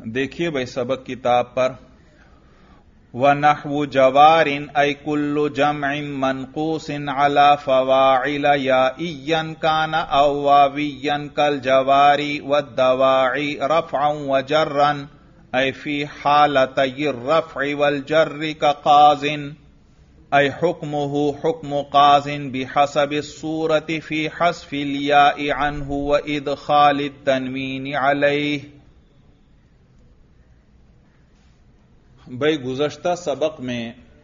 دیکھیے بھائی سبق کتاب پر وَنَحْوُ جَوَارٍ أَيْ كُلُّ جَمْعٍ مَنْقُوصٍ عَلَى فَوَاعِلَ يَائِيًّا كَانَ أَوْ وَاوِيًّا كَالْجَوَارِ وَالدَّوَاعِي رَفْعًا وَجَرًّا أي في حالتي الرفع والجر كقاز أي حكمه حكم قاز بحسب الصورة في حذف الياء عنه وإدخال التنوين عليه. بھئی گزشتہ سبق میں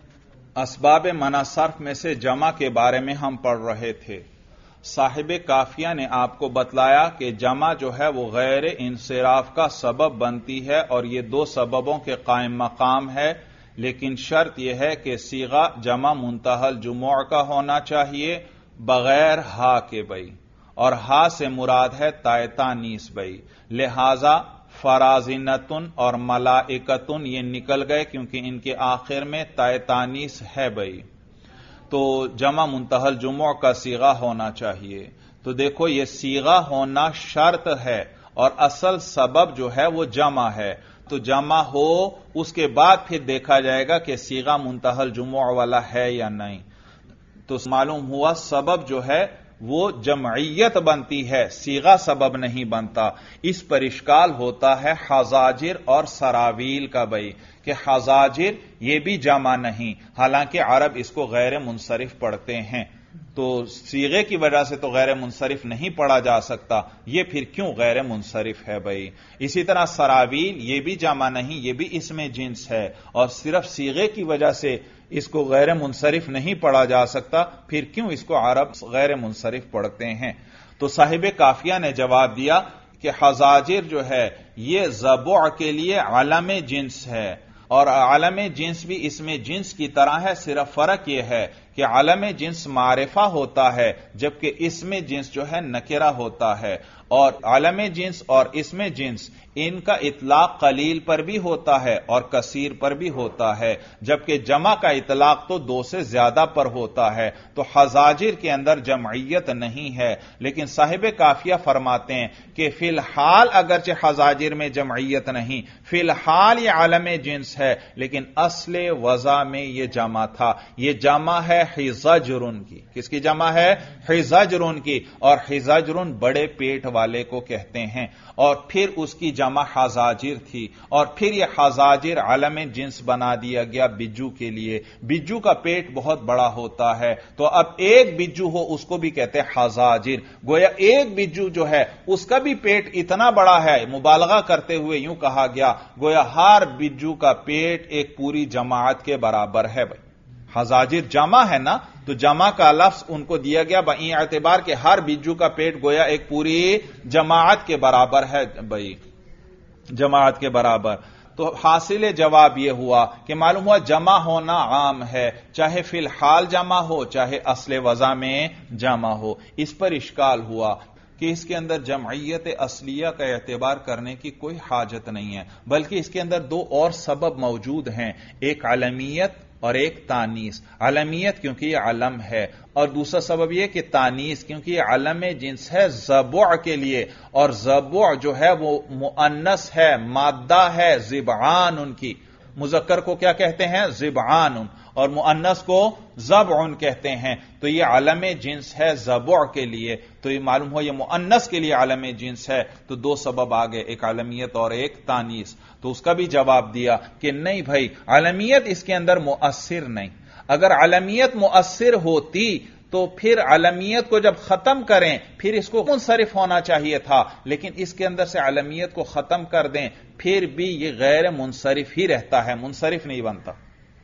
اسباب منع صرف میں سے جمع کے بارے میں ہم پڑھ رہے تھے. صاحب کافیہ نے آپ کو بتلایا کہ جمع جو ہے وہ غیر انصراف کا سبب بنتی ہے اور یہ دو سببوں کے قائم مقام ہے، لیکن شرط یہ ہے کہ صیغہ جمع منتہی الجموع کا ہونا چاہیے بغیر ہا کے بھئی، اور ہا سے مراد ہے تائے تانیث بھئی. لہذا فرازنتن اور ملائکتن یہ نکل گئے کیونکہ ان کے آخر میں تائے تانیث ہے بھئی، تو جمع منتہی الجموع کا صیغہ ہونا چاہیے. تو دیکھو یہ صیغہ ہونا شرط ہے اور اصل سبب جو ہے وہ جمع ہے، تو جمع ہو اس کے بعد پھر دیکھا جائے گا کہ صیغہ منتہی الجموع والا ہے یا نہیں. تو معلوم ہوا سبب جو ہے وہ جمعیت بنتی ہے، صیغہ سبب نہیں بنتا. اس پر اشکال ہوتا ہے حزاجر اور سراویل کا بھئی کہ حزاجر یہ بھی جمع نہیں، حالانکہ عرب اس کو غیر منصرف پڑھتے ہیں، تو صیغے کی وجہ سے تو غیر منصرف نہیں پڑھا جا سکتا، یہ پھر کیوں غیر منصرف ہے بھئی. اسی طرح سراویل یہ بھی جمع نہیں، یہ بھی اس میں جنس ہے، اور صرف صیغے کی وجہ سے اس کو غیر منصرف نہیں پڑھا جا سکتا، پھر کیوں اس کو عرب غیر منصرف پڑھتے ہیں. تو صاحب کافیہ نے جواب دیا کہ حزاجر جو ہے یہ ضبع کے لیے علم جنس ہے، اور علم جنس بھی اس میں جنس کی طرح ہے، صرف فرق یہ ہے کہ علم جنس معرفہ ہوتا ہے جبکہ اس میں جنس جو ہے نکرہ ہوتا ہے، اور علم جنس اور اسم جنس ان کا اطلاق قلیل پر بھی ہوتا ہے اور کثیر پر بھی ہوتا ہے، جبکہ جمع کا اطلاق تو دو سے زیادہ پر ہوتا ہے. تو حزاجر کے اندر جمعیت نہیں ہے، لیکن صاحب کافیہ فرماتے ہیں کہ فی الحال اگرچہ حزاجر میں جمعیت نہیں، فی الحال یہ عالم جنس ہے، لیکن اصل وضع میں یہ جمع تھا. یہ جمع ہے حزجرن کی. کس کی جمع ہے؟ حزجرن کی. اور حزجرن بڑے پیٹ والے کو کہتے ہیں، اور پھر اس کی جمع حزاجر تھی، اور پھر یہ حزاجر علم جنس بنا دیا گیا بجو کے لیے. بجو کا پیٹ بہت بڑا ہوتا ہے، تو اب ایک بجو ہو اس کو بھی کہتے ہیں حزاجر. گویا ایک بجو جو ہے اس کا بھی پیٹ اتنا بڑا ہے، مبالغہ کرتے ہوئے یوں کہا گیا گویا ہر بجو کا پیٹ ایک پوری جماعت کے برابر ہے. بھائی حزاجر جمع ہے نا، تو جمع کا لفظ ان کو دیا گیا بئی اعتبار کہ ہر بجو کا پیٹ گویا ایک پوری جماعت کے برابر ہے بھائی، جماعت کے برابر. تو حاصل جواب یہ ہوا کہ معلوم ہوا جمع ہونا عام ہے، چاہے فی الحال جمع ہو چاہے اصل وضع میں جمع ہو. اس پر اشکال ہوا کہ اس کے اندر جمعیت اصلیہ کا اعتبار کرنے کی کوئی حاجت نہیں ہے، بلکہ اس کے اندر دو اور سبب موجود ہیں، ایک علمیت اور ایک تانیث. علمیت کیونکہ یہ علم ہے، اور دوسرا سبب یہ کہ تانیث کیونکہ یہ علم جنس ہے ضبع کے لیے، اور ضبع جو ہے وہ مؤنث ہے، مادہ ہے ضبعان ان کی. مذکر کو کیا کہتے ہیں؟ ضبعان، اور مؤنث کو ضبع کہتے ہیں. تو یہ علم جنس ہے ضبع کے لیے، تو یہ معلوم ہو یہ مؤنث کے لیے علم جنس ہے. تو دو سبب آگے، ایک علمیت اور ایک تانیث. تو اس کا بھی جواب دیا کہ نہیں بھائی علمیت اس کے اندر مؤثر نہیں. اگر علمیت مؤثر ہوتی تو پھر علمیت کو جب ختم کریں پھر اس کو منصرف ہونا چاہیے تھا، لیکن اس کے اندر سے علمیت کو ختم کر دیں پھر بھی یہ غیر منصرف ہی رہتا ہے، منصرف نہیں بنتا.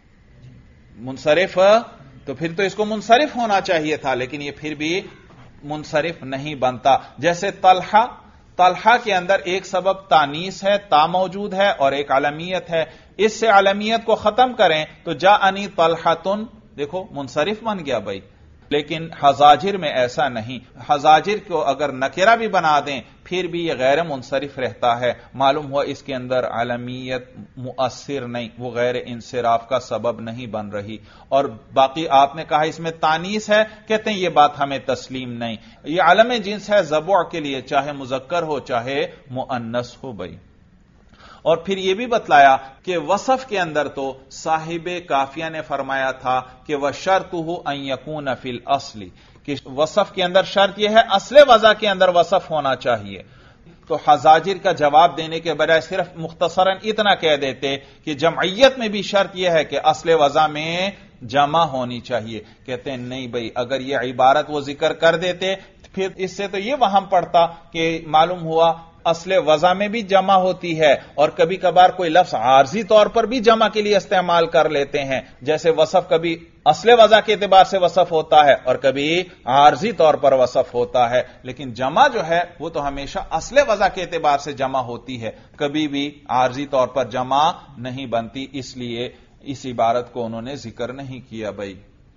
منصرف تو پھر تو اس کو منصرف ہونا چاہیے تھا، لیکن یہ پھر بھی منصرف نہیں بنتا. جیسے طلحہ کے اندر ایک سبب تانیث ہے، تا موجود ہے، اور ایک علمیت ہے. اس سے علمیت کو ختم کریں تو جاءنی طلحۃ، دیکھو منصرف بن گیا بھائی. لیکن حزاجر میں ایسا نہیں، حزاجر کو اگر نکرہ بھی بنا دیں پھر بھی یہ غیر منصرف رہتا ہے. معلوم ہوا اس کے اندر علمیت مؤثر نہیں، وہ غیر انصراف کا سبب نہیں بن رہی. اور باقی آپ نے کہا اس میں تانیث ہے، کہتے ہیں یہ بات ہمیں تسلیم نہیں. یہ علم جنس ہے ضبع کے لیے، چاہے مذکر ہو چاہے مؤنث ہو بھائی. اور پھر یہ بھی بتلایا کہ وصف کے اندر تو صاحب کافیہ نے فرمایا تھا کہ وَشَرْطُهُ أَن يَكُونَ فِي الْأَصْلِ، کہ وصف کے اندر شرط یہ ہے اصل وضع کے اندر وصف ہونا چاہیے. تو حزاجر کا جواب دینے کے بجائے صرف مختصراً اتنا کہہ دیتے کہ جمعیت میں بھی شرط یہ ہے کہ اصل وضع میں جمع ہونی چاہیے. کہتے ہیں نہیں بھائی، اگر یہ عبارت وہ ذکر کر دیتے پھر اس سے تو یہ وہم پڑتا کہ معلوم ہوا اصل وضع میں بھی جمع ہوتی ہے، اور کبھی کبھار کوئی لفظ عارضی طور پر بھی جمع کے لیے استعمال کر لیتے ہیں. جیسے وصف کبھی اصل وضع کے اعتبار سے وصف ہوتا ہے اور کبھی عارضی طور پر وصف ہوتا ہے، لیکن جمع جو ہے وہ تو ہمیشہ اصل وضع کے اعتبار سے جمع ہوتی ہے، کبھی بھی عارضی طور پر جمع نہیں بنتی. اس لیے اس عبارت کو انہوں نے ذکر نہیں کیا بھائی.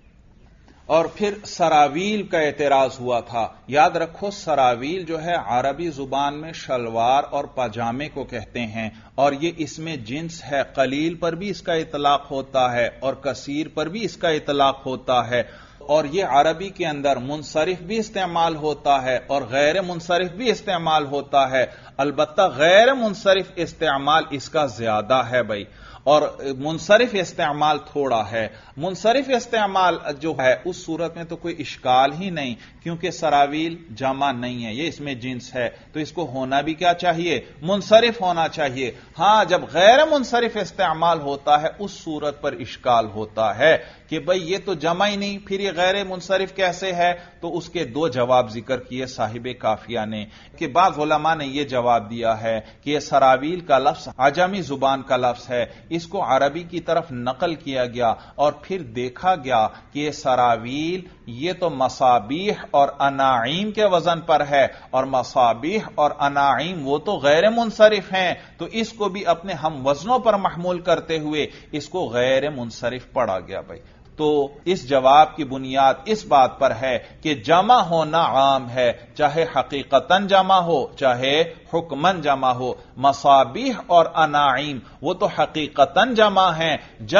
اور پھر سراویل کا اعتراض ہوا تھا. یاد رکھو سراویل جو ہے عربی زبان میں شلوار اور پاجامے کو کہتے ہیں، اور یہ اس میں جنس ہے. قلیل پر بھی اس کا اطلاق ہوتا ہے اور کثیر پر بھی اس کا اطلاق ہوتا ہے، اور یہ عربی کے اندر منصرف بھی استعمال ہوتا ہے اور غیر منصرف بھی استعمال ہوتا ہے. البتہ غیر منصرف استعمال اس کا زیادہ ہے بھائی، اور منصرف استعمال تھوڑا ہے. منصرف استعمال جو ہے اس صورت میں تو کوئی اشکال ہی نہیں، کیونکہ سراویل جمع نہیں ہے، یہ اس میں جنس ہے، تو اس کو ہونا بھی کیا چاہیے؟ منصرف ہونا چاہیے. ہاں جب غیر منصرف استعمال ہوتا ہے اس صورت پر اشکال ہوتا ہے کہ بھئی یہ تو جمع ہی نہیں، پھر یہ غیر منصرف کیسے ہے؟ تو اس کے دو جواب ذکر کیے صاحب کافیہ نے. کہ بعض علماء نے یہ جواب دیا ہے کہ یہ سراویل کا لفظ عجمی زبان کا لفظ ہے، اس کو عربی کی طرف نقل کیا گیا اور پھر دیکھا گیا کہ یہ سراویل یہ تو مصابیح اور اناعیم کے وزن پر ہے، اور مصابیح اور اناعیم وہ تو غیر منصرف ہیں، تو اس کو بھی اپنے ہم وزنوں پر محمول کرتے ہوئے اس کو غیر منصرف پڑھا گیا بھائی. تو اس جواب کی بنیاد اس بات پر ہے کہ جمع ہونا عام ہے، چاہے حقیقتاً جمع ہو چاہے حکماً جمع ہو. مصابیح اور اناعیم وہ تو حقیقتاً جمع ہیں،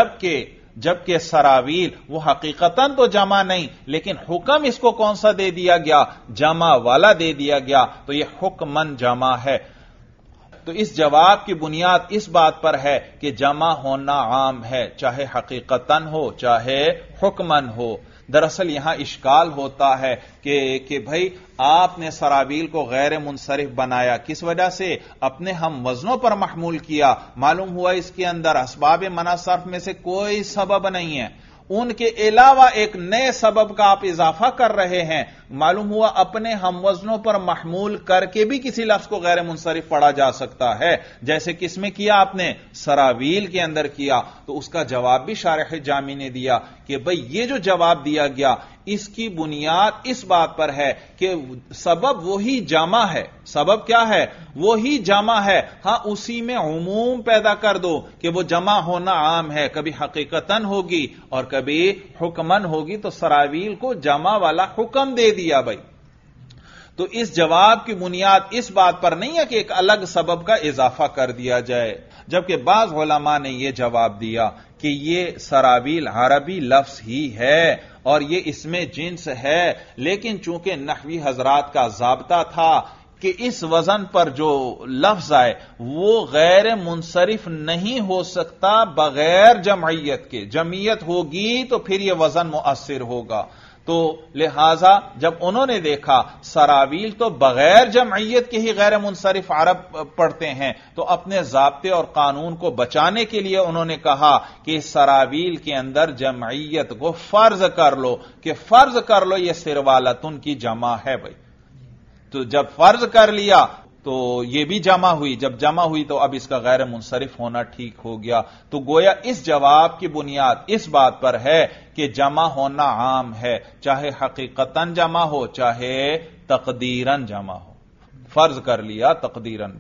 جبکہ سراویل وہ حقیقتاً تو جمع نہیں، لیکن حکم اس کو کون سا دے دیا گیا؟ جمع والا دے دیا گیا، تو یہ حکماً جمع ہے. تو اس جواب کی بنیاد اس بات پر ہے کہ جمع ہونا عام ہے، چاہے حقیقتاً ہو چاہے حکماً ہو. دراصل یہاں اشکال ہوتا ہے کہ بھائی آپ نے سراویل کو غیر منصرف بنایا، کس وجہ سے؟ اپنے ہم وزنوں پر محمول کیا. معلوم ہوا اس کے اندر اسباب منع صرف میں سے کوئی سبب نہیں ہے، ان کے علاوہ ایک نئے سبب کا آپ اضافہ کر رہے ہیں. معلوم ہوا اپنے ہم وزنوں پر محمول کر کے بھی کسی لفظ کو غیر منصرف پڑھا جا سکتا ہے، جیسے کس میں کیا آپ نے؟ سراویل کے اندر کیا. تو اس کا جواب بھی شارح جامی نے دیا کہ بھئی یہ جو جواب دیا گیا اس کی بنیاد اس بات پر ہے کہ سبب وہی جمع ہے. سبب کیا ہے؟ وہی جمع ہے. ہاں اسی میں عموم پیدا کر دو کہ وہ جمع ہونا عام ہے، کبھی حقیقتاً ہوگی اور کبھی حکماً ہوگی، تو سراویل کو جمع والا حکم دے دیا بھائی. تو اس جواب کی بنیاد اس بات پر نہیں ہے کہ ایک الگ سبب کا اضافہ کر دیا جائے. جبکہ بعض علماء نے یہ جواب دیا کہ یہ سراویل عربی لفظ ہی ہے اور یہ اس میں جنس ہے، لیکن چونکہ نحوی حضرات کا ضابطہ تھا کہ اس وزن پر جو لفظ آئے وہ غیر منصرف نہیں ہو سکتا بغیر جمعیت کے. جمعیت ہوگی تو پھر یہ وزن مؤثر ہوگا. تو لہذا جب انہوں نے دیکھا سراویل تو بغیر جمعیت کے ہی غیر منصرف عرب پڑھتے ہیں، تو اپنے ضابطے اور قانون کو بچانے کے لیے انہوں نے کہا کہ سراویل کے اندر جمعیت کو فرض کر لو، کہ فرض کر لو یہ سروالتن کی جمع ہے بھائی. تو جب فرض کر لیا تو یہ بھی جمع ہوئی، جب جمع ہوئی تو اب اس کا غیر منصرف ہونا ٹھیک ہو گیا. تو گویا اس جواب کی بنیاد اس بات پر ہے کہ جمع ہونا عام ہے، چاہے حقیقتاً جمع ہو چاہے تقدیراً جمع ہو. فرض کر لیا تقدیراً.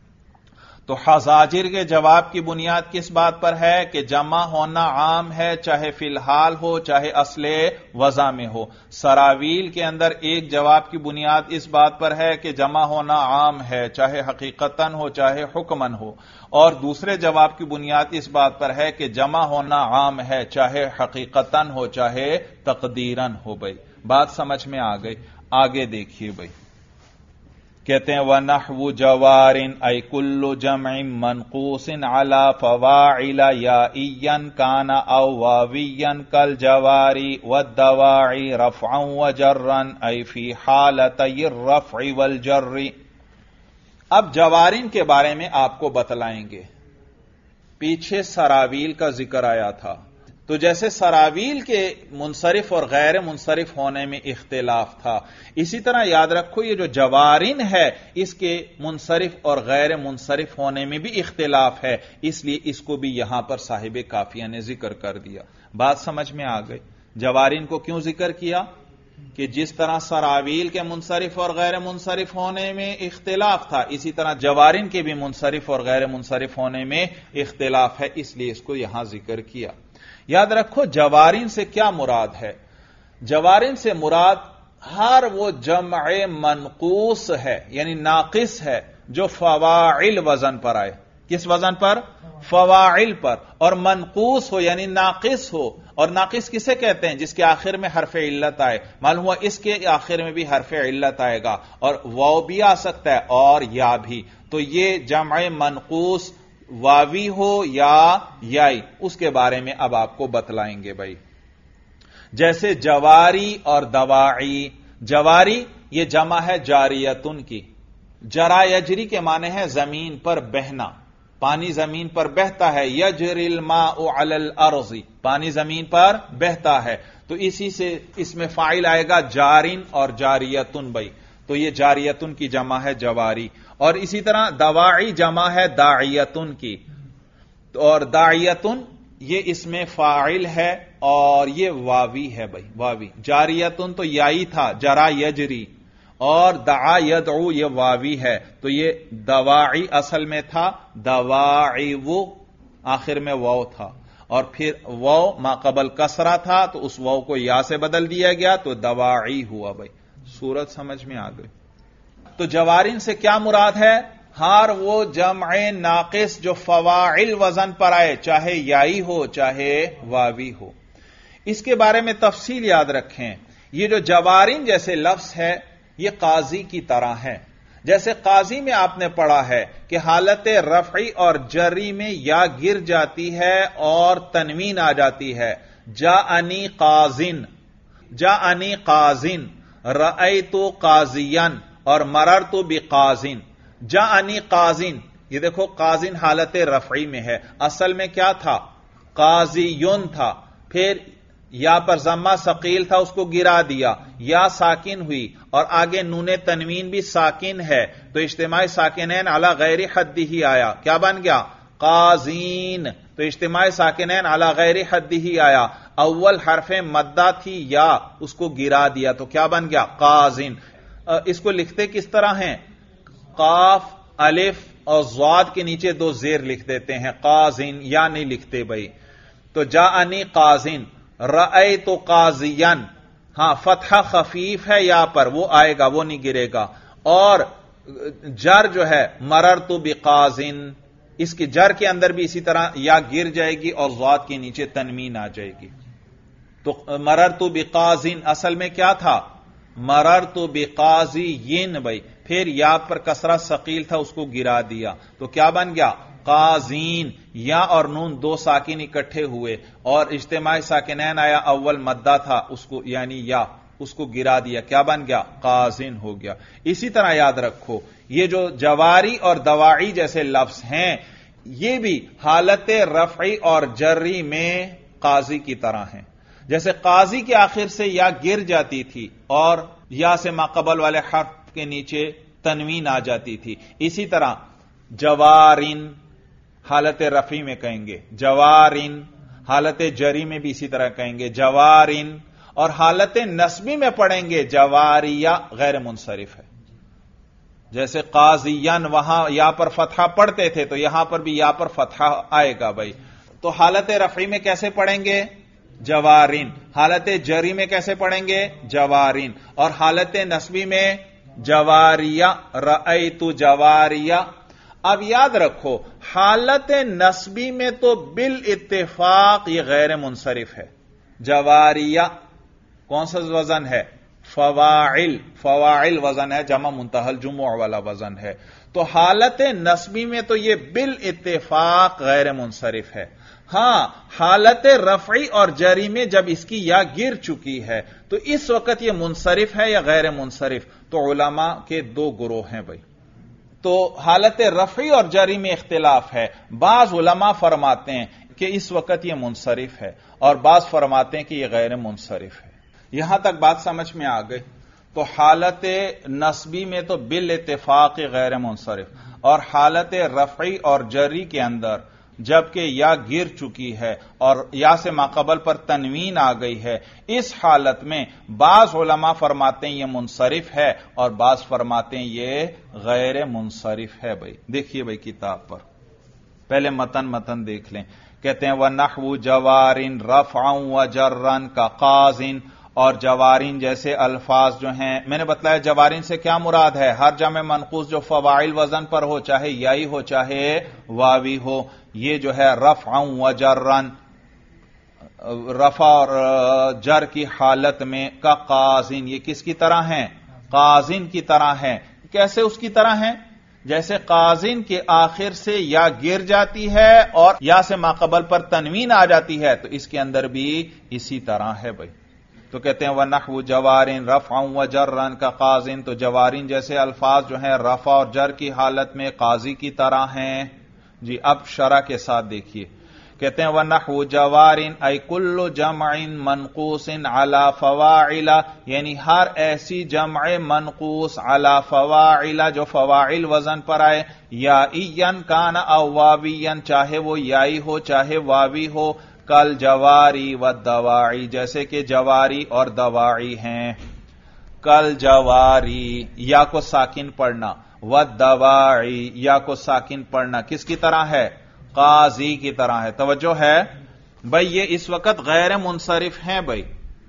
تو حزاجر کے جواب کی بنیاد کس بات پر ہے کہ جمع ہونا عام ہے، چاہے فی الحال ہو چاہے اصل وضع میں ہو. سراویل کے اندر ایک جواب کی بنیاد اس بات پر ہے کہ جمع ہونا عام ہے، چاہے حقیقتاً ہو چاہے حکماً ہو، اور دوسرے جواب کی بنیاد اس بات پر ہے کہ جمع ہونا عام ہے، چاہے حقیقتاً ہو چاہے تقدیراً ہو. بھائی بات سمجھ میں آ گئی. آگے دیکھیے بھائی کہتے ہیں وَنَحْوُ جَوَارٍ أَيْ كُلُّ جَمْعٍ مَنْقُوصٍ عَلَى فَوَاعِلَ يَائِيًّا كَانَ أَوْ وَاوِيًّا كَالْجَوَارِ وَالدَّوَاعِ رَفْعًا وَجَرًّا أَيْ فِي حَالَتَيِ الرَّفْعِ وَالْجَرِّ۔ اب جوارین کے بارے میں آپ کو بتلائیں گے۔ پیچھے سراویل کا ذکر آیا تھا، تو جیسے سراویل کے منصرف اور غیر منصرف ہونے میں اختلاف تھا، اسی طرح یاد رکھو یہ جو جوارین ہے اس کے منصرف اور غیر منصرف ہونے میں بھی اختلاف ہے، اس لیے اس کو بھی یہاں پر صاحب کافیہ نے ذکر کر دیا۔ بات سمجھ میں آ گئی؟ جوارین کو کیوں ذکر کیا؟ کہ جس طرح سراویل کے منصرف اور غیر منصرف ہونے میں اختلاف تھا، اسی طرح جوارین کے بھی منصرف اور غیر منصرف ہونے میں اختلاف ہے، اس لیے اس کو یہاں ذکر کیا۔ یاد رکھو جوارین سے کیا مراد ہے؟ جوارین سے مراد ہر وہ جمع منقوص ہے، یعنی ناقص ہے، جو فواعل وزن پر آئے۔ کس وزن پر؟ فواعل پر۔ اور منقوص ہو یعنی ناقص ہو، اور ناقص کسے کہتے ہیں؟ جس کے آخر میں حرف علت آئے۔ معلوم ہوا اس کے آخر میں بھی حرف علت آئے گا، اور واو بھی آ سکتا ہے اور یا بھی، تو یہ جمع منقوص واوی ہو یا یائی، اس کے بارے میں اب آپ کو بتلائیں گے بھائی۔ جیسے جواری اور دواعی۔ جواری یہ جمع ہے جاریتن کی۔ جرا یجری کے معنی ہے زمین پر بہنا، پانی زمین پر بہتا ہے۔ یجری الماء علی الارض، پانی زمین پر بہتا ہے، تو اسی سے اس میں فاعل آئے گا جارین اور جاریتن بھائی، تو یہ جاریتن کی جمع ہے جواری۔ اور اسی طرح دواعی جمع ہے داعیتن کی، اور داعیتن یہ اس میں فاعل ہے اور یہ واوی ہے بھائی، واوی۔ جاریتن تو یائی تھا، جرا یجری، اور دعا یدعو یہ واوی ہے، تو یہ دواعی اصل میں تھا، دواعی وہ آخر میں واو تھا، اور پھر واو ما قبل کسرہ تھا تو اس واو کو یا سے بدل دیا گیا تو دواعی ہوا بھائی۔ صورت سمجھ میں آ گئی؟ تو جوارین سے کیا مراد ہے؟ ہر وہ جمع ناقص جو فواعل وزن پر آئے، چاہے یائی ہو چاہے واوی ہو۔ اس کے بارے میں تفصیل یاد رکھیں، یہ جو جوارین جیسے لفظ ہے یہ قاضی کی طرح ہے۔ جیسے قاضی میں آپ نے پڑھا ہے کہ حالت رفعی اور جری میں یا گر جاتی ہے اور تنوین آ جاتی ہے۔ جاءنی قاضن، جاءنی قاضن، رأیت قاضیاً اور مررت بقاضن۔ جاءنی قاضن، یہ دیکھو قاضن حالت رفعی میں ہے، اصل میں کیا تھا؟ قاضیون تھا، پھر یا پر ضمہ ثقیل تھا اس کو گرا دیا، یا ساکن ہوئی، اور آگے نون تنوین بھی ساکن ہے، تو اجتماع ساکنین علی غیر حد ہی آیا، کیا بن گیا؟ قاضین۔ تو اجتماع ساکنین علی غیر حد ہی آیا، اول حرف مدہ تھی یا، اس کو گرا دیا تو کیا بن گیا؟ قاضین۔ اس کو لکھتے کس طرح ہیں؟ قاف، الف اور ضاد کے نیچے دو زیر لکھ دیتے ہیں، قاضین، یا نہیں لکھتے بھائی۔ تو جاءنی قاضین، رأیت قاضیاً، ہاں فتحہ خفیف ہے یا پر، وہ آئے گا، وہ نہیں گرے گا۔ اور جر جو ہے مررت بقاضن، اس کی جر کے اندر بھی اسی طرح یا گر جائے گی اور ضاد کے نیچے تنوین آ جائے گی۔ تو مررت بقاضن اصل میں کیا تھا؟ مررت بقاضین بھائی، پھر یا پر کسرہ ثقیل تھا اس کو گرا دیا تو کیا بن گیا؟ قاضین۔ یا اور نون دو ساکن اکٹھے ہوئے اور اجتماع ساکنین آیا، اول مدہ تھا اس کو یعنی یا، اس کو گرا دیا، کیا بن گیا؟ قاضین ہو گیا۔ اسی طرح یاد رکھو یہ جو جواری اور دواعی جیسے لفظ ہیں یہ بھی حالت رفعی اور جری میں قاضی کی طرح ہیں۔ جیسے قاضی کے آخر سے یا گر جاتی تھی اور یا سے ماقبل والے حرف کے نیچے تنوین آ جاتی تھی، اسی طرح جوارین حالت رفعی میں کہیں گے، جوارین حالت جری میں بھی اسی طرح کہیں گے جوارین، اور حالت نصبی میں پڑھیں گے جواریہ غیر منصرف ہے۔ جیسے قاضیان وہاں یا پر فتحہ پڑھتے تھے تو یہاں پر بھی یا پر فتحہ آئے گا بھائی، تو حالت رفعی میں کیسے پڑھیں گے؟ جوارین۔ حالت جری میں کیسے پڑھیں گے؟ جوارین۔ اور حالت نصبی میں جواریہ، رأیت جواریہ۔ اب یاد رکھو حالت نصبی میں تو بالاتفاق یہ غیر منصرف ہے۔ جواریہ کون سا وزن ہے؟ فواعل، فواعل وزن ہے، جمع منتہی الجموع والا وزن ہے. تو حالت نصبی میں تو یہ بالاتفاق غیر منصرف ہے. ہاں حالت رفعی اور جری میں جب اس کی یا گر چکی ہے تو اس وقت یہ منصرف ہے یا غیر منصرف. تو علماء کے دو گروہ ہیں بھائی. تو حالت رفعی اور جری میں اختلاف ہے. بعض علماء فرماتے ہیں کہ اس وقت یہ منصرف ہے اور بعض فرماتے ہیں کہ یہ غیر منصرف ہے. یہاں تک بات سمجھ میں آ گئی. تو حالت نصبی میں تو بالاتفاق غیر منصرف، اور حالت رفعی اور جری کے اندر جبکہ یا گر چکی ہے اور یا سے ماقبل پر تنوین آ گئی ہے، اس حالت میں بعض علماء فرماتے ہیں یہ منصرف ہے اور بعض فرماتے ہیں یہ غیر منصرف ہے. بھائی دیکھیے بھائی کتاب پر پہلے متن دیکھ لیں. کہتے ہیں وَنَحْوُ جَوَارٍ رَفْعًا وَجَرًّا كَقَازٍ، اور جوارین جیسے الفاظ جو ہیں، میں نے بتلایا جوارین سے کیا مراد ہے، ہر جمع منقوص جو فواعل وزن پر ہو، چاہے یائی ہو چاہے واوی ہو، یہ جو ہے رفعا وجرا، رفع اور جر کی حالت میں کا قازن، یہ کس کی طرح ہیں، قازن کی طرح ہیں. کیسے اس کی طرح ہیں؟ جیسے قازن کے آخر سے یا گر جاتی ہے اور یا سے ماقبل پر تنوین آ جاتی ہے، تو اس کے اندر بھی اسی طرح ہے بھائی. تو کہتے ہیں وَنَحْوُ جَوَارٍ رَفْعًا وَجَرًّا كَقَازٍ، تو جوارین جیسے الفاظ جو ہیں رفع اور جر کی حالت میں قاضی کی طرح ہیں. جی اب شرح کے ساتھ دیکھیے. کہتے ہیں وَنَحْوُ جَوَارٍ أي كُلُّ جَمْعٍ مَنْقُوصٍ عَلَى فَوَاعِلَ، یعنی ہر ایسی جمع منقوص علی فواعل جو فواعل وزن پر آئے، یائیًا کان او واویًا، چاہے وہ یائی ہو چاہے واوی ہو، کل جواری و دواعی، جیسے کہ جواری اور دواعی ہیں. کل جواری یا کو ساکن پڑھنا، و دواعی یا کو ساکن پڑھنا کس کی طرح ہے، قاضی کی طرح ہے. توجہ ہے بھائی، یہ اس وقت غیر منصرف ہیں بھائی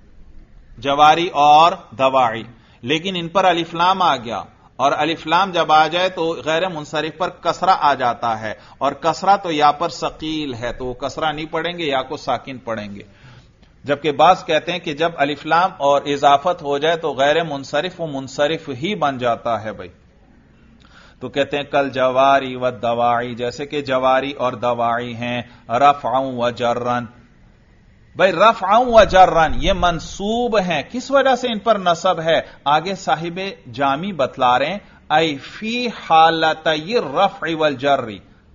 جواری اور دواعی، لیکن ان پر الف لام آ گیا، اور الف لام جب آ جائے تو غیر منصرف پر کسرہ آ جاتا ہے، اور کسرہ تو یا پر ثقیل ہے تو وہ کسرہ نہیں پڑھیں گے، یا کو ساکن پڑھیں گے. جبکہ بعض کہتے ہیں کہ جب الف لام اور اضافت ہو جائے تو غیر منصرف وہ منصرف ہی بن جاتا ہے بھائی. تو کہتے ہیں کل جواری و دواعی، جیسے کہ جواری اور دواعی ہیں. رفعا و جرًا، بھائی رفعا و جرًا یہ منصوب ہیں، کس وجہ سے ان پر نصب ہے آگے صاحب جامی بتلا رہے ہیں. ای فی حالتی الرفع والجر،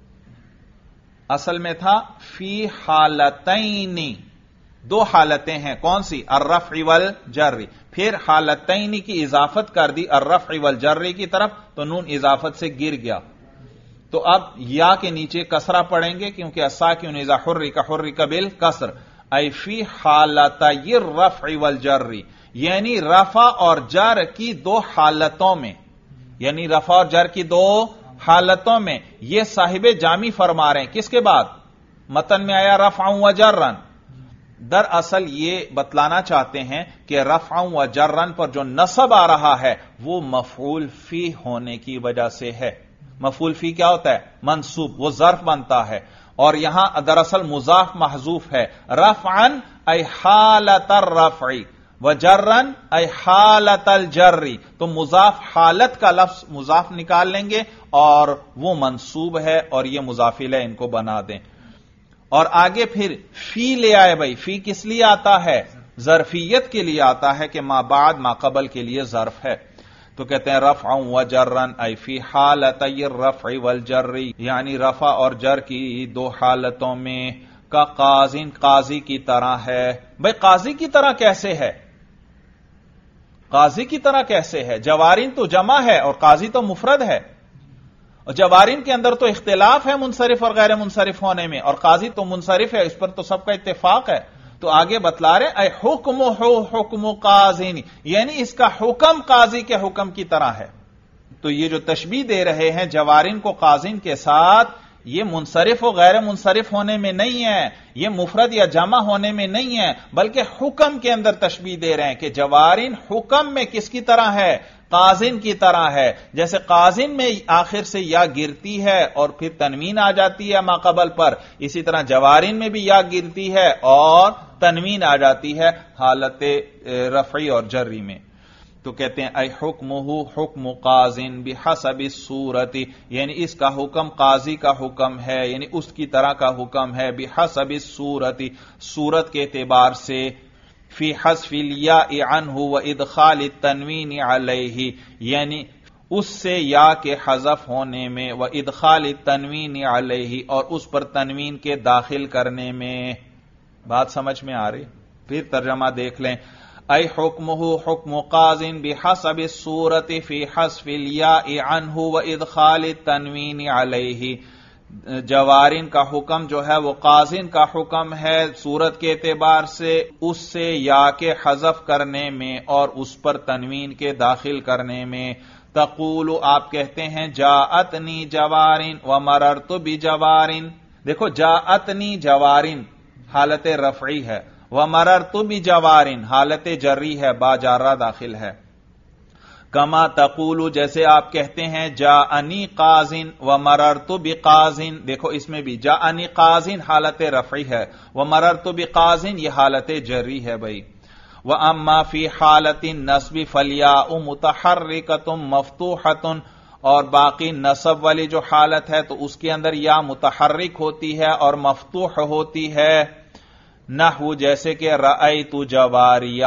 اصل میں تھا فی حالتین، دو حالتیں ہیں، کون سی، الرفع والجر، پھر حالتین کی اضافت کر دی الرفع والجر کی طرف تو نون اضافت سے گر گیا، تو اب یا کے نیچے کسرہ پڑھیں گے کیونکہ الساکن اذا حرک حرک بالکسر. ای فی حالتی الرفع والجر، یعنی رفع اور جر کی دو حالتوں میں، یعنی رفع اور جر کی دو حالتوں میں. یہ صاحب جامی فرما رہے ہیں کس کے بعد، متن میں آیا رفعا و جرًا، دراصل یہ بتلانا چاہتے ہیں کہ رفعا و جرًا پر جو نصب آ رہا ہے وہ مفعول فی ہونے کی وجہ سے ہے. مفعول فی کیا ہوتا ہے، منصوب، وہ ظرف بنتا ہے، اور یہاں دراصل مضاف محذوف ہے. رفعا ای حالت الرفع وجرًا ای حالت الجر، تو مضاف حالت کا لفظ مضاف نکال لیں گے اور وہ منصوب ہے اور یہ مضاف الیہ ان کو بنا دیں. اور آگے پھر فی لے آئے بھائی. فی کس لیے آتا ہے، ظرفیت کے لیے آتا ہے کہ ما بعد ما قبل کے لیے ظرف ہے. تو کہتے ہیں رفعا و جرًا ای فی حالتی الرفع والجر، یعنی رفع اور جر کی دو حالتوں میں. کا قاضٍ، قاضی کی طرح ہے. بھائی قاضی کی طرح کیسے ہے، قاضی کی طرح کیسے ہے، جوارین تو جمع ہے اور قاضی تو مفرد ہے، اور جوارین کے اندر تو اختلاف ہے منصرف اور غیر منصرف ہونے میں، اور قاضی تو منصرف ہے، اس پر تو سب کا اتفاق ہے. تو آگے بتلا رہے اے حکم حکم قاضین، یعنی اس کا حکم قاضی کے حکم کی طرح ہے. تو یہ جو تشبیہ دے رہے ہیں جوارین کو قاضین کے ساتھ، یہ منصرف و غیر منصرف ہونے میں نہیں ہے، یہ مفرد یا جمع ہونے میں نہیں ہے، بلکہ حکم کے اندر تشبیہ دے رہے ہیں کہ جوارین حکم میں کس کی طرح ہے، قاضن کی طرح ہے. جیسے قاضن میں آخر سے یا گرتی ہے اور پھر تنوین آ جاتی ہے ما قبل پر، اسی طرح جوارین میں بھی یا گرتی ہے اور تنوین آ جاتی ہے حالت رفعی اور جری میں. تو کہتے ہیں اے حکمہ حکم قاضٍ بحسب الصورت، یعنی اس کا حکم قاضی کا حکم ہے، یعنی اس کی طرح کا حکم ہے، بحسب الصورت، صورت کے اعتبار سے، فی حذف الیاء عنہ وادخال التنوین علیہ، یعنی اس سے یا کے حذف ہونے میں، وادخال التنوین علیہ، اور اس پر تنوین کے داخل کرنے میں۔ بات سمجھ میں آ رہی؟ پھر ترجمہ دیکھ لیں، اے حکمہ حکم قاضٍ بحسب الصورت فی حذف الیاء عنہ وادخال التنوین علیہ، جوارن کا حکم جو ہے وہ قاضٍ کا حکم ہے صورت کے اعتبار سے، اس سے یا کے حذف کرنے میں اور اس پر تنوین کے داخل کرنے میں۔ تقول، آپ کہتے ہیں، جاءتنی جوارن ومررت بجوارن، دیکھو جاءتنی جوارن حالت رفعی ہے، ومررت بجوارن حالت جری ہے، با جارہ داخل ہے۔ کما تقول، جیسے آپ کہتے ہیں، جاءنی قاضٍ ومررت بقاضٍ، دیکھو اس میں بھی جاءنی قاضٍ حالت رفعی ہے، ومررت بقاضٍ یہ حالت جری ہے بھائی۔ وَأَمَّا فِي حَالَةِ النَّصْبِ فَالْيَاءُ مُتَحَرِّكَةٌ مَفْتُوحَةٌ، اور باقی نصب والی جو حالت ہے تو اس کے اندر یا متحرک ہوتی ہے اور مفتوح ہوتی ہے، نحو جیسے کہ رأیت جواریہ،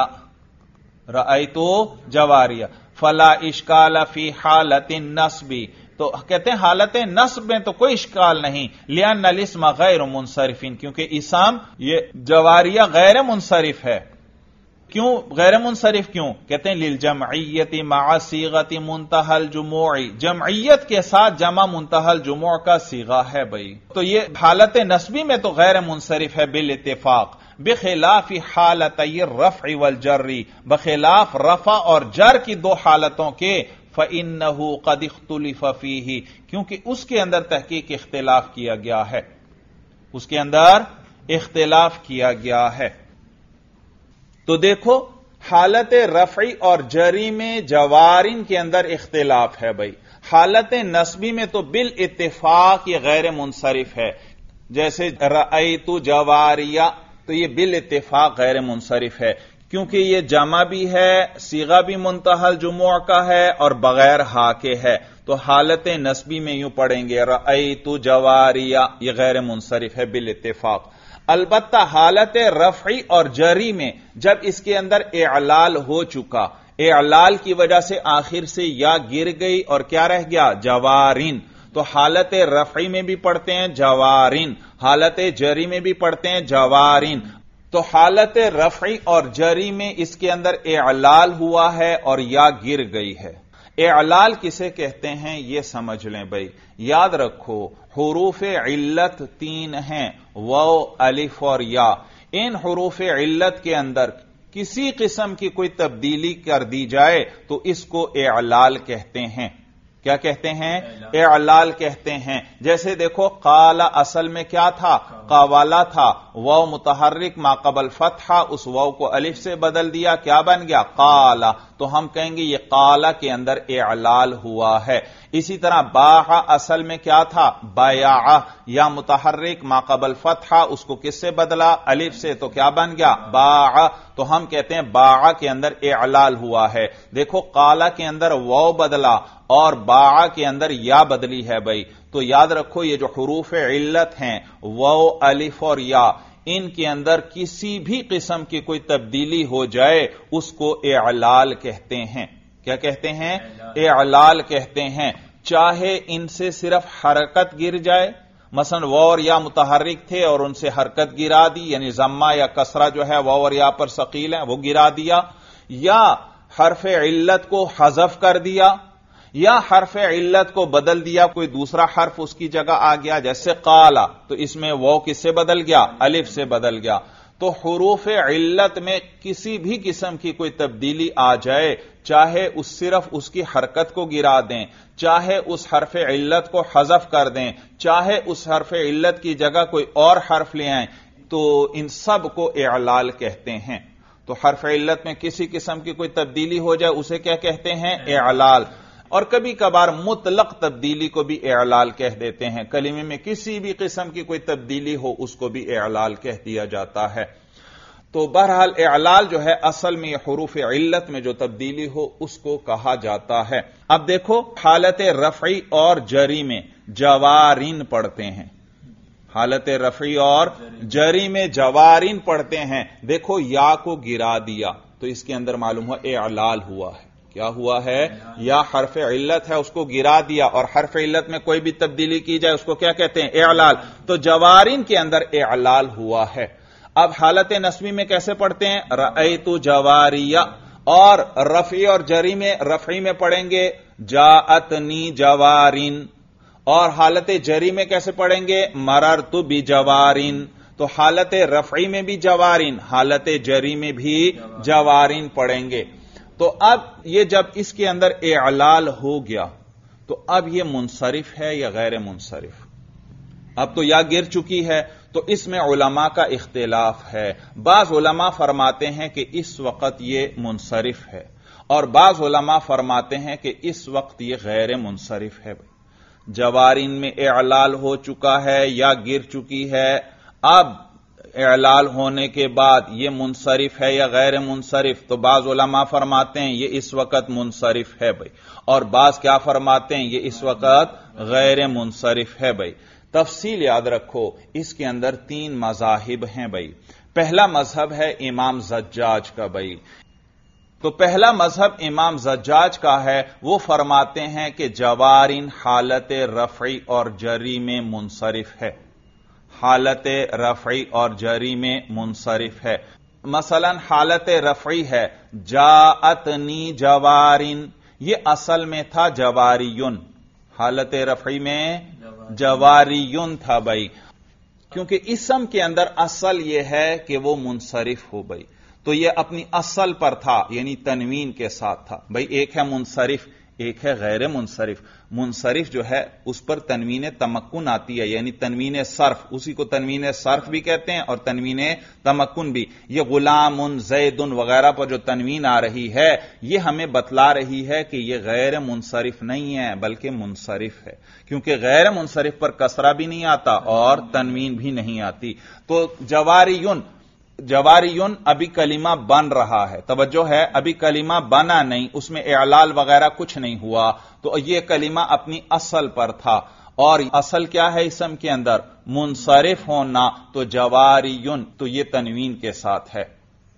رأیت جواریہ، فلا اشکال فی حالت النصب، تو کہتے ہیں حالت نصب میں تو کوئی اشکال نہیں، لأن الاسم غیر منصرف، کیونکہ اسم یہ جواریہ غیر منصرف ہے۔ کیوں غیر منصرف؟ کیوں؟ کہتے ہیں للجمعیت مع صیغۃ منتہى الجموع، جمعیت کے ساتھ جمع منتہى الجموع کا صیغہ ہے بھائی، تو یہ حالت نصبی میں تو غیر منصرف ہے بالاتفاق، بخلاف حالتي الرفع والجر، بخلاف رفع اور جر کی دو حالتوں کے، فإنه قد اختلف فيه، کیونکہ اس کے اندر تحقیق اختلاف کیا گیا ہے، اس کے اندر اختلاف کیا گیا ہے۔ تو دیکھو حالت رفعی اور جری میں جوارن کے اندر اختلاف ہے بھائی، حالت نصبی میں تو بالاتفاق یہ غیر منصرف ہے، جیسے رأیت جواریہ، تو یہ بالاتفاق غیر منصرف ہے، کیونکہ یہ جمع بھی ہے، صیغہ بھی منتہى الجموع کا ہے اور بغیر ہا کے ہے، تو حالت نصبی میں یوں پڑھیں گے رأیت جواریہ، یہ غیر منصرف ہے بالاتفاق۔ البتہ حالت رفعی اور جری میں جب اس کے اندر اعلال ہو چکا، اعلال کی وجہ سے آخر سے یا گر گئی اور کیا رہ گیا؟ جوارن، تو حالت رفعی میں بھی پڑھتے ہیں جوارن، حالت جری میں بھی پڑھتے ہیں جوارن، تو حالت رفعی اور جری میں اس کے اندر اعلال ہوا ہے اور یا گر گئی ہے۔ اعلال کسے کہتے ہیں یہ سمجھ لیں بھائی، یاد رکھو حروف علت 3 ہیں، واو، الف اور یا، ان حروف علت کے اندر کسی قسم کی کوئی تبدیلی کر دی جائے تو اس کو اعلال کہتے ہیں۔ کیا کہتے ہیں؟ اعلال کہتے ہیں۔ جیسے دیکھو قال اصل میں کیا تھا؟ قوالا تھا، واو متحرک ما قبل فتحہ، اس واو کو الف سے بدل دیا، کیا بن گیا؟ قالا، تو ہم کہیں گے یہ قالا کے اندر اعلال ہوا ہے۔ اسی طرح باع اصل میں کیا تھا؟ بیاع، یا متحرک ما قبل فتحہ، اس کو کس سے بدلا؟ الف سے، تو کیا بن گیا؟ باع، تو ہم کہتے ہیں باع کے اندر اعلال ہوا ہے۔ دیکھو قالا کے اندر واو بدلا اور باع کے اندر یا بدلی ہے بھائی، تو یاد رکھو یہ جو حروف علت ہیں واو، الف اور یا، ان کے اندر کسی بھی قسم کی کوئی تبدیلی ہو جائے اس کو اعلال کہتے ہیں۔ کیا کہتے ہیں؟ اعلال کہتے ہیں، چاہے ان سے صرف حرکت گر جائے، مثلا واو اور یا متحرک تھے اور ان سے حرکت گرا دی، یعنی ضمہ یا کسرہ جو ہے واو اور یا پر ثقیل ہے وہ گرا دیا، یا حرف علت کو حذف کر دیا، یا حرف علت کو بدل دیا، کوئی دوسرا حرف اس کی جگہ آ گیا، جیسے قالا، تو اس میں واو کس سے بدل گیا؟ الف سے بدل گیا۔ تو حروف علت میں کسی بھی قسم کی کوئی تبدیلی آ جائے، چاہے صرف اس کی حرکت کو گرا دیں، چاہے اس حرف علت کو حذف کر دیں، چاہے اس حرف علت کی جگہ کوئی اور حرف لے آئیں، تو ان سب کو اعلال کہتے ہیں۔ تو حرف علت میں کسی قسم کی کوئی تبدیلی ہو جائے اسے کیا کہتے ہیں؟ اعلال۔ اور کبھی کبھار مطلق تبدیلی کو بھی اعلال کہہ دیتے ہیں، کلمے میں کسی بھی قسم کی کوئی تبدیلی ہو اس کو بھی اعلال کہہ دیا جاتا ہے۔ تو بہرحال اعلال جو ہے اصل میں یہ حروف علت میں جو تبدیلی ہو اس کو کہا جاتا ہے۔ اب دیکھو حالت رفعی اور جری میں جوارین پڑھتے ہیں، حالت رفعی اور جری میں جوارین پڑھتے ہیں، دیکھو یا کو گرا دیا تو اس کے اندر معلوم ہوا اعلال ہوا ہے۔ کیا ہوا ہے؟ یا حرف علت ہے اس کو گرا دیا، اور حرف علت میں کوئی بھی تبدیلی کی جائے اس کو کیا کہتے ہیں؟ اعلال۔ تو جوارین کے اندر اعلال ہوا ہے۔ اب حالت نسبی میں کیسے پڑھتے ہیں؟ رأیت جواریہ، اور رفعی اور جری میں رفعی میں پڑھیں گے جاءتنی جوارین، اور حالت جری میں کیسے پڑھیں گے؟ مررت بجوارین۔ تو حالت رفعی میں بھی جوارین، حالت جری میں بھی جوارین پڑھیں گے۔ تو اب یہ جب اس کے اندر اعلال ہو گیا تو اب یہ منصرف ہے یا غیر منصرف؟ اب تو یا گر چکی ہے، تو اس میں علماء کا اختلاف ہے۔ بعض علماء فرماتے ہیں کہ اس وقت یہ منصرف ہے، اور بعض علماء فرماتے ہیں کہ اس وقت یہ غیر منصرف ہے۔ جوارین میں اعلال ہو چکا ہے یا گر چکی ہے، اب اعلال ہونے کے بعد یہ منصرف ہے یا غیر منصرف؟ تو بعض علماء فرماتے ہیں یہ اس وقت منصرف ہے بھائی، اور بعض کیا فرماتے ہیں؟ یہ اس وقت غیر منصرف ہے بھائی۔ تفصیل یاد رکھو، اس کے اندر 3 مذاہب ہیں بھائی۔ پہلا مذہب ہے امام زجاج کا بھائی۔ تو پہلا مذہب امام زجاج کا ہے، وہ فرماتے ہیں کہ جوارین حالت رفعی اور جری میں منصرف ہے، حالت رفعی اور جری میں منصرف ہے۔ مثلا حالت رفعی ہے جاءتنی جوارین، یہ اصل میں تھا جواریون، حالت رفعی میں جواریون تھا بھائی، کیونکہ اسم کے اندر اصل یہ ہے کہ وہ منصرف ہو بھائی، تو یہ اپنی اصل پر تھا یعنی تنوین کے ساتھ تھا بھائی۔ ایک ہے منصرف، ایک ہے غیر منصرف۔ منصرف جو ہے اس پر تنوین تمکن آتی ہے، یعنی تنوین صرف، اسی کو تنوین صرف بھی کہتے ہیں اور تنوین تمکن بھی۔ یہ غلام، زید وغیرہ پر جو تنوین آ رہی ہے یہ ہمیں بتلا رہی ہے کہ یہ غیر منصرف نہیں ہے بلکہ منصرف ہے، کیونکہ غیر منصرف پر کسرہ بھی نہیں آتا اور تنوین بھی نہیں آتی۔ تو جواریون ابھی کلمہ بن رہا ہے، توجہ ہے، ابھی کلمہ بنا نہیں، اس میں اعلال وغیرہ کچھ نہیں ہوا، تو یہ کلمہ اپنی اصل پر تھا، اور اصل کیا ہے اسم کے اندر؟ منصرف ہونا۔ تو جواریون تو یہ تنوین کے ساتھ ہے۔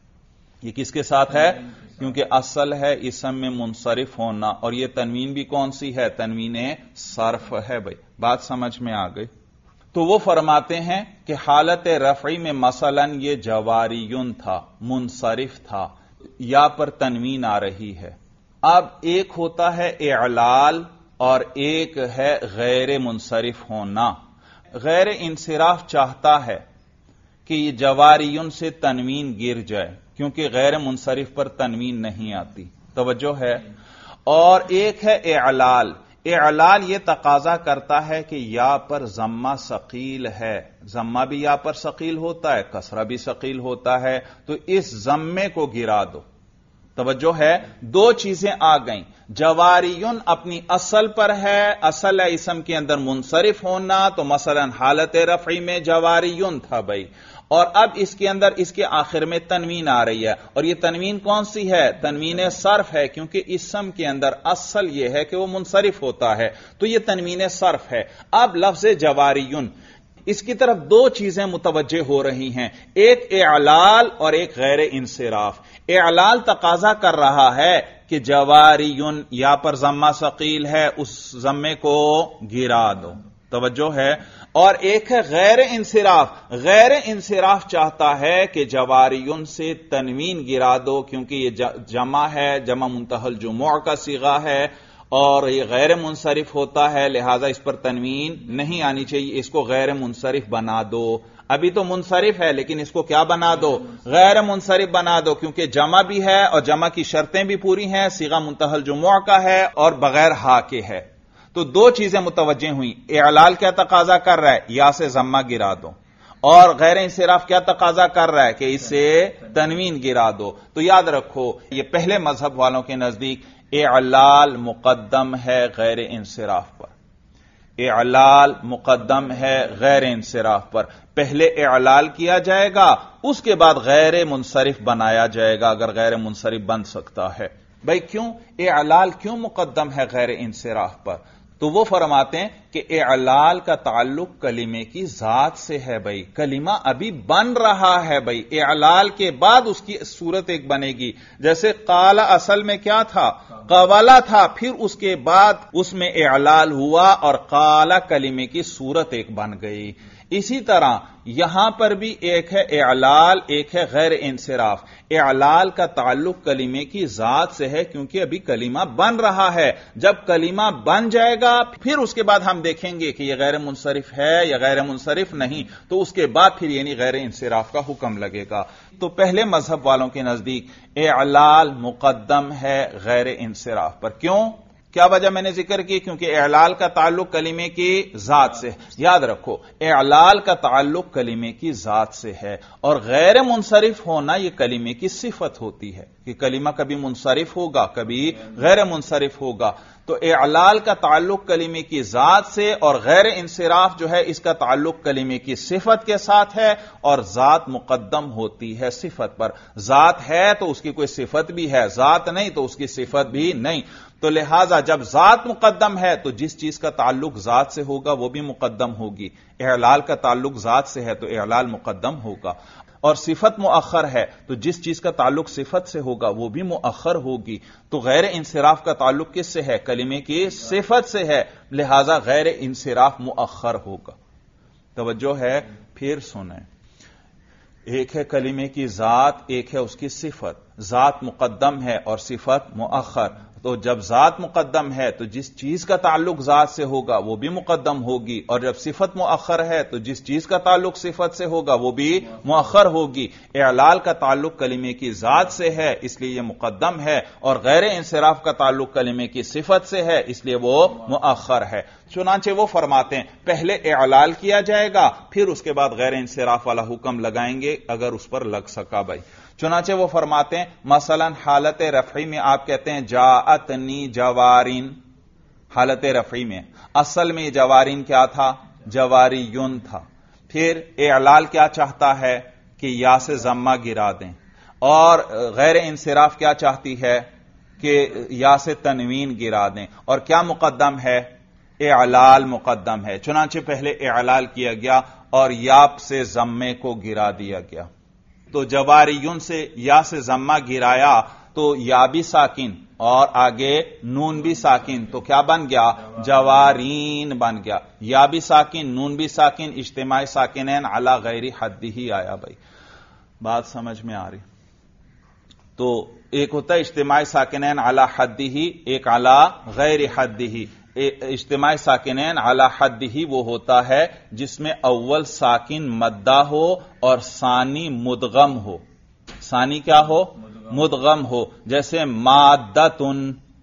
یہ کس کے ساتھ ہے؟ کیونکہ اصل ہے اسم میں منصرف ہونا، اور یہ تنوین بھی کون سی ہے؟ تنوین صرف ہے بھائی۔ بات سمجھ میں آ گئی؟ تو وہ فرماتے ہیں کہ حالت رفعی میں مثلا یہ جواریون تھا، منصرف تھا، یا پر تنوین آ رہی ہے۔ اب ایک ہوتا ہے اعلال اور ایک ہے غیر منصرف ہونا۔ غیر انصراف چاہتا ہے کہ یہ جواریون سے تنوین گر جائے، کیونکہ غیر منصرف پر تنوین نہیں آتی، توجہ ہے۔ اور ایک ہے اعلال۔ اعلال یہ تقاضا کرتا ہے کہ یا پر ضمہ ثقیل ہے، ضمہ بھی یا پر ثقیل ہوتا ہے، کسرہ بھی ثقیل ہوتا ہے، تو اس ضمے کو گرا دو، توجہ ہے۔ 2 چیزیں آ گئیں، جواریون اپنی اصل پر ہے، اصل ہے اسم کے اندر منصرف ہونا، تو مثلا حالت رفعی میں جواریون تھا بھائی، اور اب اس کے اندر اس کے آخر میں تنوین آ رہی ہے، اور یہ تنوین کون سی ہے؟ تنوین صرف ہے، کیونکہ اسم کے اندر اصل یہ ہے کہ وہ منصرف ہوتا ہے، تو یہ تنوین صرف ہے۔ اب لفظ جواریون، اس کی طرف 2 چیزیں متوجہ ہو رہی ہیں، ایک اعلال اور ایک غیر انصراف۔ اعلال تقاضا کر رہا ہے کہ جواریون یا پر ضمہ ثقیل ہے، اس ضمے کو گرا دو، توجہ ہے۔ اور ایک ہے غیر انصراف۔ غیر انصراف چاہتا ہے کہ جواریون سے تنوین گرا دو، کیونکہ یہ جمع ہے، جمع منتہی الجموع کا صیغہ ہے، اور یہ غیر منصرف ہوتا ہے، لہذا اس پر تنوین نہیں آنی چاہیے، اس کو غیر منصرف بنا دو۔ ابھی تو منصرف ہے لیکن اس کو کیا بنا دو؟ غیر منصرف بنا دو، کیونکہ جمع بھی ہے اور جمع کی شرطیں بھی پوری ہیں، صیغہ منتہی الجموع کا ہے اور بغیر ہا کے ہے۔ تو 2 چیزیں متوجہ ہوئیں، اعلال کیا تقاضا کر رہا ہے؟ یا سے ضمہ گرا دو، اور غیر انصراف کیا تقاضا کر رہا ہے؟ کہ اس سے تنوین گرا دو۔ تو یاد رکھو یہ پہلے مذہب والوں کے نزدیک اعلال مقدم ہے غیر انصراف پر، اعلال مقدم ہے غیر انصراف پر. پہلے اعلال کیا جائے گا، اس کے بعد غیر منصرف بنایا جائے گا اگر غیر منصرف بن سکتا ہے. بھائی کیوں اعلال کیوں مقدم ہے غیر انصراف پر؟ تو وہ فرماتے ہیں کہ اعلال کا تعلق کلمے کی ذات سے ہے. بھائی کلمہ ابھی بن رہا ہے، بھائی اعلال کے بعد اس کی صورت ایک بنے گی. جیسے قال اصل میں کیا تھا؟ قوالا تھا، پھر اس کے بعد اس میں اعلال ہوا اور قال کلمے کی صورت ایک بن گئی. اسی طرح یہاں پر بھی ایک ہے اعلال، ایک ہے غیر انصراف. اعلال کا تعلق کلمے کی ذات سے ہے کیونکہ ابھی کلمہ بن رہا ہے. جب کلمہ بن جائے گا پھر اس کے بعد ہم دیکھیں گے کہ یہ غیر منصرف ہے یا غیر منصرف نہیں، تو اس کے بعد پھر یعنی غیر انصراف کا حکم لگے گا. تو پہلے مذہب والوں کے نزدیک اعلال مقدم ہے غیر انصراف پر. کیوں؟ کیا وجہ میں نے ذکر کی؟ کیونکہ اعلال کا تعلق کلمے کی ذات سے. یاد رکھو اعلال کا تعلق کلمے کی ذات سے ہے اور غیر منصرف ہونا یہ کلمے کی صفت ہوتی ہے کہ کلمہ کبھی منصرف ہوگا کبھی غیر منصرف ہوگا. تو اعلال کا تعلق کلمے کی ذات سے اور غیر انصراف جو ہے اس کا تعلق کلمے کی صفت کے ساتھ ہے اور ذات مقدم ہوتی ہے صفت پر. ذات ہے تو اس کی کوئی صفت بھی ہے، ذات نہیں تو اس کی صفت بھی نہیں. تو لہذا جب ذات مقدم ہے تو جس چیز کا تعلق ذات سے ہوگا وہ بھی مقدم ہوگی. اعلال کا تعلق ذات سے ہے تو اعلال مقدم ہوگا، اور صفت مؤخر ہے تو جس چیز کا تعلق صفت سے ہوگا وہ بھی مؤخر ہوگی. تو غیر انصراف کا تعلق کس سے ہے؟ کلمے کی صفت سے ہے، لہذا غیر انصراف مؤخر ہوگا. توجہ ہے؟ پھر سنیں، ایک ہے کلمے کی ذات، ایک ہے اس کی صفت. ذات مقدم ہے اور صفت مؤخر. تو جب ذات مقدم ہے تو جس چیز کا تعلق ذات سے ہوگا وہ بھی مقدم ہوگی، اور جب صفت مؤخر ہے تو جس چیز کا تعلق صفت سے ہوگا وہ بھی مؤخر ہوگی. اعلال کا تعلق کلمے کی ذات سے ہے اس لیے یہ مقدم ہے، اور غیر انصراف کا تعلق کلمے کی صفت سے ہے اس لیے وہ مؤخر ہے. چنانچہ وہ فرماتے ہیں پہلے اعلال کیا جائے گا پھر اس کے بعد غیر انصراف والا حکم لگائیں گے اگر اس پر لگ سکا. بھائی چنانچہ وہ فرماتے ہیں مثلا حالت رفعی میں آپ کہتے ہیں جاءتنی جوارین. حالت رفعی میں اصل میں جوارین کیا تھا؟ جواریون تھا. پھر اعلال کیا چاہتا ہے کہ یا سے ضمہ گرا دیں، اور غیر انصراف کیا چاہتی ہے کہ یا سے تنوین گرا دیں. اور کیا مقدم ہے؟ اعلال مقدم ہے. چنانچہ پہلے اعلال کیا گیا اور یاپ سے ضمے کو گرا دیا گیا. تو جواریون سے یا سے ضمہ گرایا تو یا بھی ساکن اور آگے نون بھی ساکن، تو کیا بن گیا؟ جوارین بن گیا. یا بھی ساکن نون بھی ساکن، اجتماع ساکنین علی غیر حد ہی آیا. بھائی بات سمجھ میں آ رہی؟ تو ایک ہوتا ہے اجتماع ساکنین علی حد ہی، ایک علی غیر حد ہی. اجتماع ساکنین علی حد ہی وہ ہوتا ہے جس میں اول ساکن مدہ ہو اور ثانی مدغم ہو. ثانی کیا ہو؟ مدغم ہو. جیسے مادتن،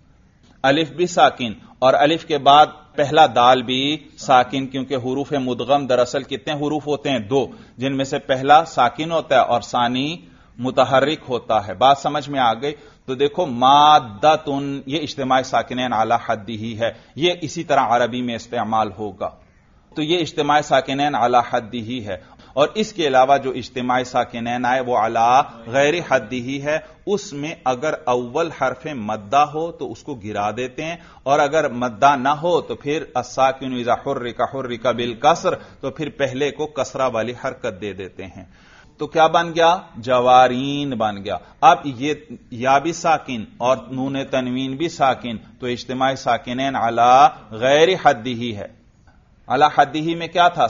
الف بھی ساکن اور الف کے بعد پہلا دال بھی ساکن، کیونکہ حروف مدغم دراصل کتنے حروف ہوتے ہیں؟ 2، جن میں سے پہلا ساکن ہوتا ہے اور ثانی متحرک ہوتا ہے. بات سمجھ میں آ گئی؟ تو دیکھو مادتن یہ اجتماع ساکنین علی حد ہی ہے، یہ اسی طرح عربی میں استعمال ہوگا. تو یہ اجتماع ساکنین علی حد ہی ہے. اور اس کے علاوہ جو اجتماع ساکنین آئے وہ علی غیر حد ہی ہے. اس میں اگر اول حرف مدہ ہو تو اس کو گرا دیتے ہیں، اور اگر مدہ نہ ہو تو پھر الساکن اذا حرک حرک بالکسر، تو پھر پہلے کو کسرہ والی حرکت دے دیتے ہیں. تو کیا بن گیا؟ جوارین بن گیا. اب یہ یا بھی ساکن اور نون تنوین بھی ساکن، تو اجتماع ساکنین علی غیر حد ہی ہے. علی حد ہی میں کیا تھا؟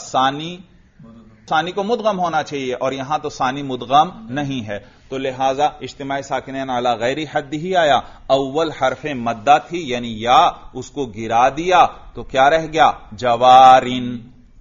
ثانی کو مدغم ہونا چاہیے، اور یہاں تو ثانی مدغم نہیں ہے، تو لہذا اجتماع ساکنین علی غیر حد ہی آیا. اول حرف مدہ تھی یعنی یا، اس کو گرا دیا تو کیا رہ گیا؟ جوارین.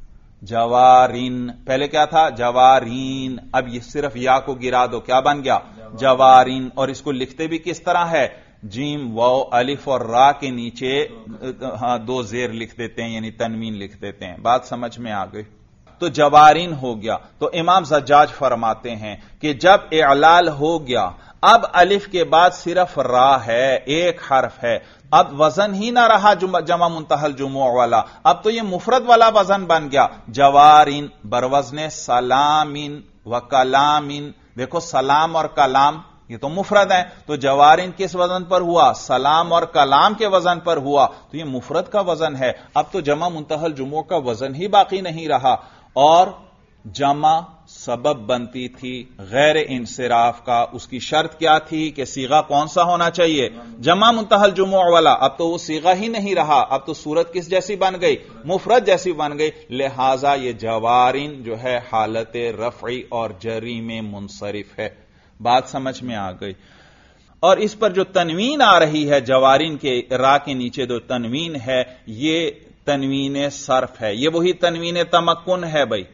جوارین پہلے کیا تھا؟ جوارین. اب یہ صرف یا کو گرا دو، کیا بن گیا؟ جوارین. اور اس کو لکھتے بھی کس طرح ہے؟ جیم واو الف اور را کے نیچے 2 زیر لکھ دیتے ہیں، یعنی تنوین لکھ دیتے ہیں. بات سمجھ میں آ گئی؟ تو جوارین ہو گیا. تو امام زجاج فرماتے ہیں کہ جب اعلال ہو گیا اب الف کے بعد صرف را ہے، ایک حرف ہے، اب وزن ہی نہ رہا جمع منتہی الجموع والا، اب تو یہ مفرد والا وزن بن گیا. جوارین بروزن سلامین و کلامین. دیکھو سلام اور کلام یہ تو مفرد ہے، تو جوارین کس وزن پر ہوا؟ سلام اور کلام کے وزن پر ہوا، تو یہ مفرد کا وزن ہے. اب تو جمع منتہی الجموع کا وزن ہی باقی نہیں رہا. اور جمع سبب بنتی تھی غیر انصراف کا، اس کی شرط کیا تھی کہ صیغہ کون سا ہونا چاہیے؟ جمع منتہی الجموع والا. اب تو وہ صیغہ ہی نہیں رہا، اب تو صورت کس جیسی بن گئی؟ مفرد جیسی بن گئی. لہذا یہ جوارین جو ہے حالت رفعی اور جری میں منصرف ہے. بات سمجھ میں آ گئی. اور اس پر جو تنوین آ رہی ہے جوارین کے را کے نیچے جو تنوین ہے یہ تنوین صرف ہے، یہ وہی تنوین تمکن ہے. بھائی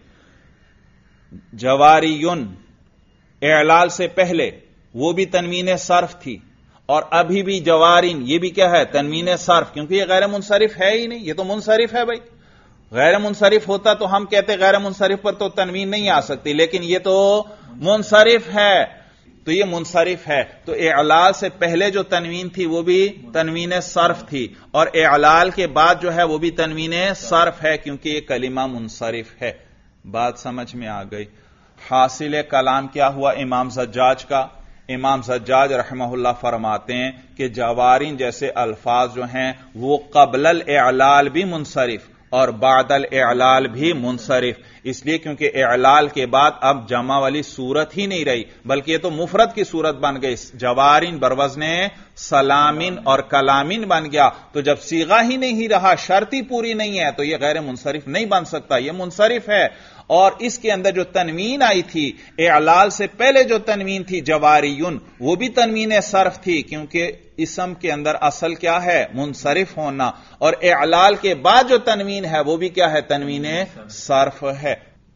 جواریون اعلال سے پہلے وہ بھی تنوین صرف تھی، اور ابھی بھی جوارین یہ بھی کیا ہے؟ تنوین صرف، کیونکہ یہ غیر منصرف ہے ہی نہیں، یہ تو منصرف ہے. بھائی غیر منصرف ہوتا تو ہم کہتے غیر منصرف پر تو تنوین نہیں آ سکتی، لیکن یہ تو منصرف ہے، تو یہ منصرف ہے. تو اعلال سے پہلے جو تنوین تھی وہ بھی تنوین صرف تھی، اور اعلال کے بعد جو ہے وہ بھی تنوین صرف ہے، کیونکہ یہ کلمہ منصرف ہے. بات سمجھ میں آ گئی. حاصل کلام کیا ہوا امام زجاج کا؟ امام زجاج رحمہ اللہ فرماتے ہیں کہ جوارین جیسے الفاظ جو ہیں وہ قبل الاعلال بھی منصرف اور بعد الاعلال بھی منصرف، اس لیے کیونکہ اعلال کے بعد اب جمع والی صورت ہی نہیں رہی، بلکہ یہ تو مفرد کی صورت بن گئی. جوارین بروزن سلامین اور کلامین بن گیا. تو جب صیغہ ہی نہیں رہا، شرط ہی پوری نہیں ہے، تو یہ غیر منصرف نہیں بن سکتا، یہ منصرف ہے. اور اس کے اندر جو تنوین آئی تھی اعلال سے پہلے جو تنوین تھی جواریون، وہ بھی تنوین صرف تھی، کیونکہ اسم کے اندر اصل کیا ہے؟ منصرف ہونا. اور اعلال کے بعد جو تنوین ہے وہ بھی کیا ہے؟ تنوین صرف ہے.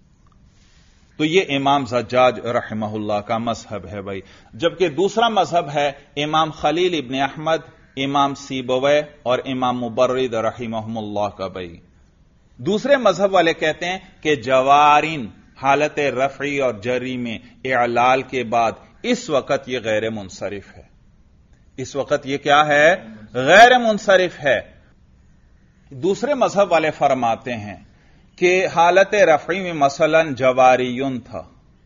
تو یہ امام زجاج رحمہ اللہ کا مذہب ہے. بھائی جبکہ دوسرا مذہب ہے امام خلیل ابن احمد، امام سیبویہ اور امام مبرد رحمہم اللہ کا. بھائی دوسرے مذہب والے کہتے ہیں کہ جوارین حالت رفعی اور جری میں اعلال کے بعد اس وقت یہ غیر منصرف ہے. اس وقت یہ کیا ہے؟ غیر منصرف ہے. دوسرے مذہب والے فرماتے ہیں کہ حالت رفعی میں مثلا جواریون تھا،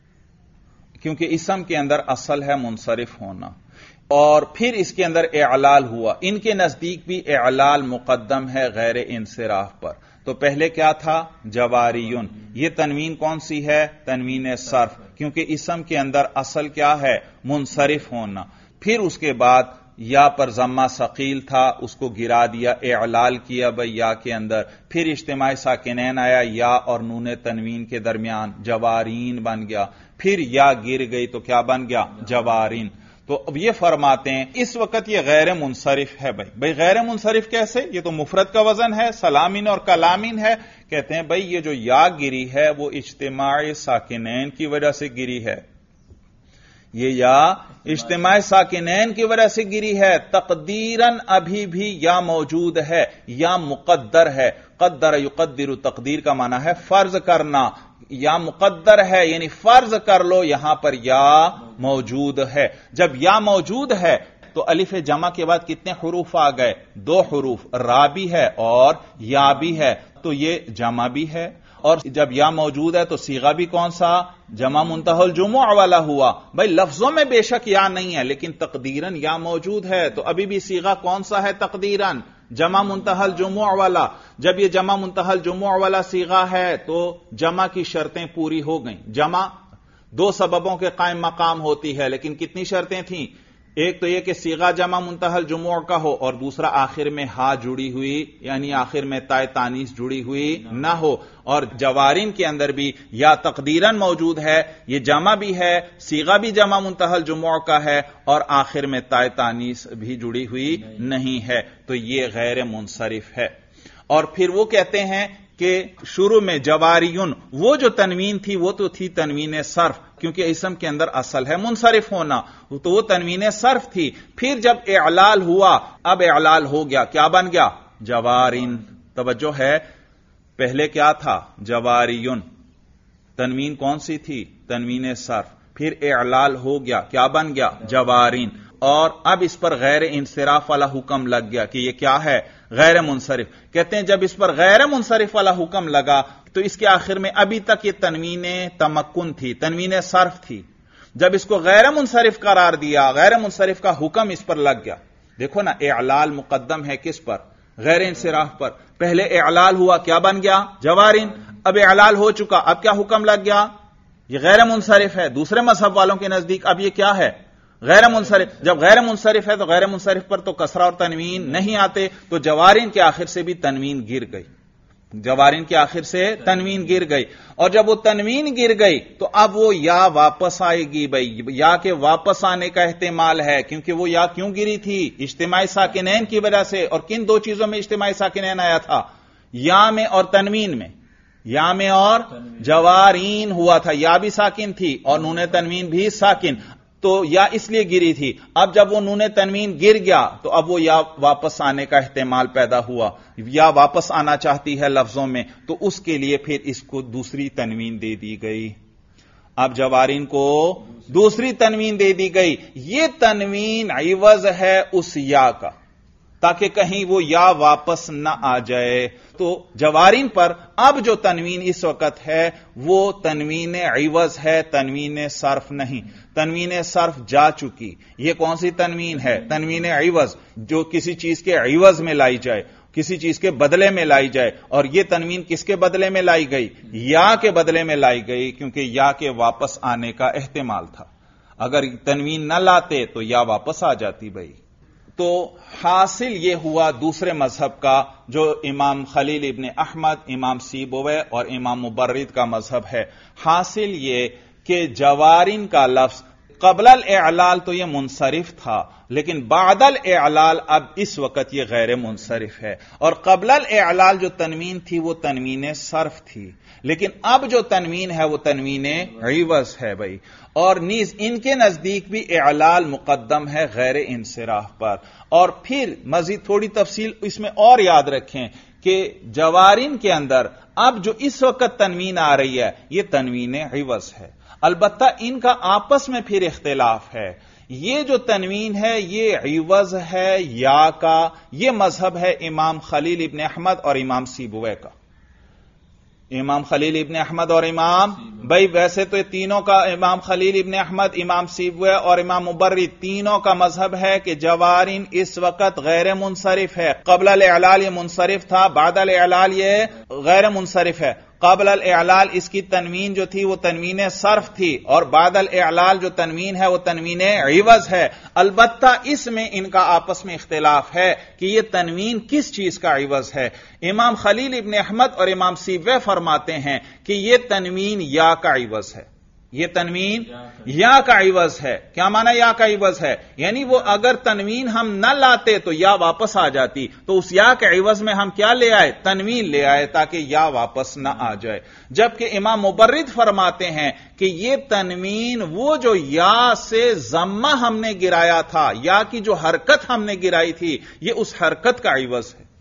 کیونکہ اسم کے اندر اصل ہے منصرف ہونا، اور پھر اس کے اندر اعلال ہوا. ان کے نزدیک بھی اعلال مقدم ہے غیر انصراف پر. تو پہلے کیا تھا؟ جواریون. یہ تنوین کون سی ہے؟ تنوین صرف، کیونکہ اسم کے اندر اصل کیا ہے؟ منصرف ہونا. پھر اس کے بعد یا پر ضمہ ثقیل تھا، اس کو گرا دیا، اعلال کیا بھائی یا کے اندر. پھر اجتماع ساکنین آیا یا اور نون تنوین کے درمیان، جوارین بن گیا. پھر یا گر گئی تو کیا بن گیا؟ جوارین. تو اب یہ فرماتے ہیں اس وقت یہ غیر منصرف ہے. بھائی غیر منصرف کیسے؟ یہ تو مفرد کا وزن ہے، سلامین اور کلامین ہے. کہتے ہیں بھائی یہ جو یا گری ہے وہ اجتماع ساکنین کی وجہ سے گری ہے. یہ یا اجتماع ساکنین کی وجہ سے گری ہے. تقدیراً ابھی بھی یا موجود ہے، یا مقدر ہے. قدر یقدر، تقدیر کا معنی ہے فرض کرنا. یا مقدر ہے یعنی فرض کر لو، یہاں پر یا موجود ہے. جب یا موجود ہے تو الف جمع کے بعد کتنے حروف آ گئے؟ 2 حروف، را بھی ہے اور یا بھی ہے، تو یہ جمع بھی ہے. اور جب یا موجود ہے تو صیغہ بھی کون سا؟ جمع منتہی الجموع والا ہوا. بھائی لفظوں میں بے شک یا نہیں ہے، لیکن تقدیراً یا موجود ہے، تو ابھی بھی صیغہ کون سا ہے؟ تقدیراً جمع منتہی الجموع والا. جب یہ جمع منتہی الجموع والا صیغہ ہے تو جمع کی شرطیں پوری ہو گئیں. جمع 2 سببوں کے قائم مقام ہوتی ہے، لیکن کتنی شرطیں تھیں؟ ایک تو یہ کہ صیغہ جمع منتہی الجموع کا ہو، اور دوسرا آخر میں ہا جڑی ہوئی یعنی آخر میں تائے تانیث جڑی ہوئی نہ ہو. اور جوارین کے اندر بھی یا تقدیراً موجود ہے، یہ جمع بھی ہے، صیغہ بھی جمع منتہی الجموع کا ہے، اور آخر میں تائے تانیث بھی جڑی ہوئی نہیں ہے، تو یہ غیر منصرف ہے. اور پھر وہ کہتے ہیں کہ شروع میں جواریون وہ جو تنوین تھی وہ تو تھی تنوین صرف، کیونکہ اسم کے اندر اصل ہے منصرف ہونا، تو وہ تنوین صرف تھی. پھر جب اعلال ہوا، اب اعلال ہو گیا، کیا بن گیا؟ جوارین. توجہ ہے، پہلے کیا تھا؟ جواریون، تنوین کون سی تھی؟ تنوین صرف. پھر اعلال ہو گیا، کیا بن گیا؟ جوارین. اور اب اس پر غیر انصراف والا حکم لگ گیا کہ یہ کیا ہے؟ غیر منصرف. کہتے ہیں جب اس پر غیر منصرف والا حکم لگا تو اس کے آخر میں ابھی تک یہ تنوین تمکن تھی، تنوین صرف تھی. جب اس کو غیر منصرف قرار دیا، غیر منصرف کا حکم اس پر لگ گیا. دیکھو نا، اعلال مقدم ہے کس پر؟ غیر انصراف پر. پہلے اعلال ہوا، کیا بن گیا؟ جوارین. اب اعلال ہو چکا، اب کیا حکم لگ گیا؟ یہ غیر منصرف ہے. دوسرے مذہب والوں کے نزدیک اب یہ کیا ہے؟ غیر منصرف. جب غیر منصرف ہے تو غیر منصرف پر تو کسرہ اور تنوین نہیں آتے، تو جوارین کے آخر سے بھی تنوین گر گئی. جوارین کے آخر سے تنوین گر گئی. اور جب وہ تنوین گر گئی تو اب وہ یا واپس آئے گی. بھائی یا کے واپس آنے کا احتمال ہے، کیونکہ وہ یا کیوں گری تھی؟ اجتماعی ساکنین کی وجہ سے. اور کن دو چیزوں میں اجتماعی ساکنین آیا تھا؟ یا میں اور تنوین میں. یا میں اور جوارین ہوا تھا، یا بھی ساکن تھی اور نون تنوین بھی ساکن، تو یا اس لیے گری تھی. اب جب وہ نون تنوین گر گیا تو اب وہ یا واپس آنے کا احتمال پیدا ہوا. یا واپس آنا چاہتی ہے لفظوں میں، تو اس کے لیے پھر اس کو دوسری تنوین دے دی گئی. اب جوارین کو دوسری تنوین دے دی گئی. یہ تنوین عوض ہے اس یا کا، تاکہ کہیں وہ یا واپس نہ آ جائے. تو جوارین پر اب جو تنوین اس وقت ہے وہ تنوین عوض ہے، تنوین صرف نہیں. تنوین صرف جا چکی. یہ کون سی تنوین ہے؟ تنوین عوض، جو کسی چیز کے عوض میں لائی جائے، کسی چیز کے بدلے میں لائی جائے. اور یہ تنوین کس کے بدلے میں لائی گئی؟ یا کے بدلے میں لائی گئی، کیونکہ یا کے واپس آنے کا احتمال تھا. اگر تنوین نہ لاتے تو یا واپس آ جاتی. بھائی تو حاصل یہ ہوا دوسرے مذہب کا، جو امام خلیل ابن احمد، امام سیبویہ اور امام مبرد کا مذہب ہے. حاصل یہ کہ جوارین کا لفظ قبل الاعلال تو یہ منصرف تھا، لیکن بعد الاعلال اب اس وقت یہ غیر منصرف ہے. اور قبل الاعلال جو تنوین تھی وہ تنوین صرف تھی، لیکن اب جو تنوین ہے وہ تنوین عوض ہے. بھائی اور نیز ان کے نزدیک بھی اعلال مقدم ہے غیر انصراف پر. اور پھر مزید تھوڑی تفصیل اس میں اور یاد رکھیں کہ جوارین کے اندر اب جو اس وقت تنوین آ رہی ہے یہ تنوین عوض ہے. البتہ ان کا آپس میں پھر اختلاف ہے. یہ جو تنوین ہے یہ عوض ہے یا کا. یہ مذہب ہے امام خلیل ابن احمد اور امام سیبویہ کا. امام خلیل ابن احمد اور امام، بھائی ویسے تو تینوں کا، امام خلیل ابن احمد، امام سیبویہ اور امام مبرد، تینوں کا مذہب ہے کہ جوارین اس وقت غیر منصرف ہے. قبل الاعلال یہ منصرف تھا، بعد الاعلال یہ غیر منصرف ہے. قبل الاعلال اس کی تنوین جو تھی وہ تنوین صرف تھی، اور بعد الاعلال جو تنوین ہے وہ تنوین عوض ہے. البتہ اس میں ان کا آپس میں اختلاف ہے کہ یہ تنوین کس چیز کا عوض ہے. امام خلیل ابن احمد اور امام سیبویہ فرماتے ہیں کہ یہ تنوین یا کا عوض ہے. یہ تنوین یا کا عوض ہے. کیا معنی یا کا عوض ہے؟ یعنی وہ اگر تنوین ہم نہ لاتے تو یا واپس آ جاتی، تو اس یا کے عوض میں ہم کیا لے آئے؟ تنوین لے آئے تاکہ یا واپس نہ آ جائے. جبکہ امام مبرد فرماتے ہیں کہ یہ تنوین وہ جو یا سے ضمہ ہم نے گرایا تھا، یا کی جو حرکت ہم نے گرائی تھی، یہ اس حرکت کا عوض ہے.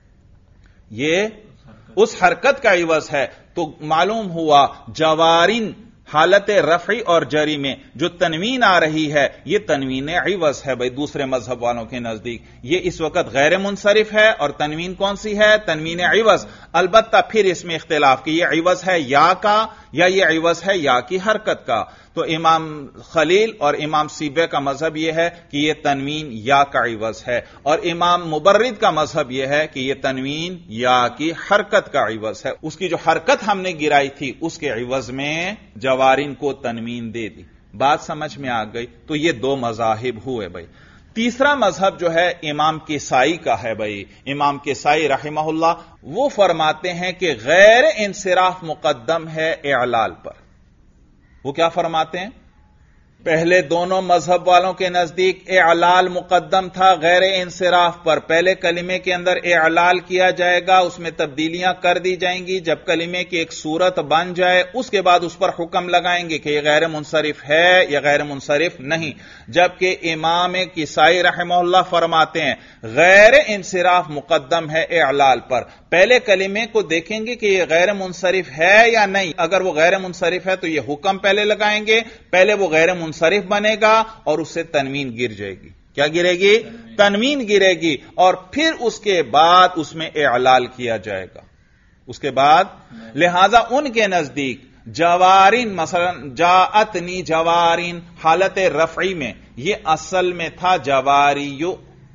یہ اس حرکت کا عوض ہے. تو معلوم ہوا جوارین حالت رفعی اور جری میں جو تنوین آ رہی ہے یہ تنوین عوض ہے. بھائی دوسرے مذہب والوں کے نزدیک یہ اس وقت غیر منصرف ہے، اور تنوین کون سی ہے؟ تنوین عوض. البتہ پھر اس میں اختلاف کہ یہ عوض ہے یا کا یا یہ عوض ہے یا کی حرکت کا. تو امام خلیل اور امام سیبویہ کا مذہب یہ ہے کہ یہ تنوین یا کا عوض ہے، اور امام مبرد کا مذہب یہ ہے کہ یہ تنوین یا کی حرکت کا عوض ہے. اس کی جو حرکت ہم نے گرائی تھی اس کے عوض میں جوارین کو تنوین دے دی. بات سمجھ میں آ گئی؟ تو یہ دو مذاہب ہوئے. بھائی تیسرا مذہب جو ہے امام کسائی کا ہے. بھائی امام کسائی رحمہ اللہ وہ فرماتے ہیں کہ غیر انصراف مقدم ہے اعلال پر. وہ کیا فرماتے ہیں؟ پہلے دونوں مذہب والوں کے نزدیک اعلال مقدم تھا غیر انصراف پر. پہلے کلمے کے اندر اعلال کیا جائے گا، اس میں تبدیلیاں کر دی جائیں گی. جب کلمے کی ایک صورت بن جائے اس کے بعد اس پر حکم لگائیں گے کہ یہ غیر منصرف ہے یا غیر منصرف نہیں. جبکہ امام کسائی رحمہ اللہ فرماتے ہیں غیر انصراف مقدم ہے اعلال پر. پہلے کلمے کو دیکھیں گے کہ یہ غیر منصرف ہے یا نہیں. اگر وہ غیر منصرف ہے تو یہ حکم پہلے لگائیں گے، پہلے وہ غیر منصرف بنے گا اور اس سے تنوین گر جائے گی. کیا گرے گی؟ تنوین گرے گی. اور پھر اس کے بعد اس میں اعلال کیا جائے گا. اس کے بعد لہذا ان کے نزدیک جوارین، مثلا جاءتنی جوارین حالت رفعی میں، یہ اصل میں تھا جواریو.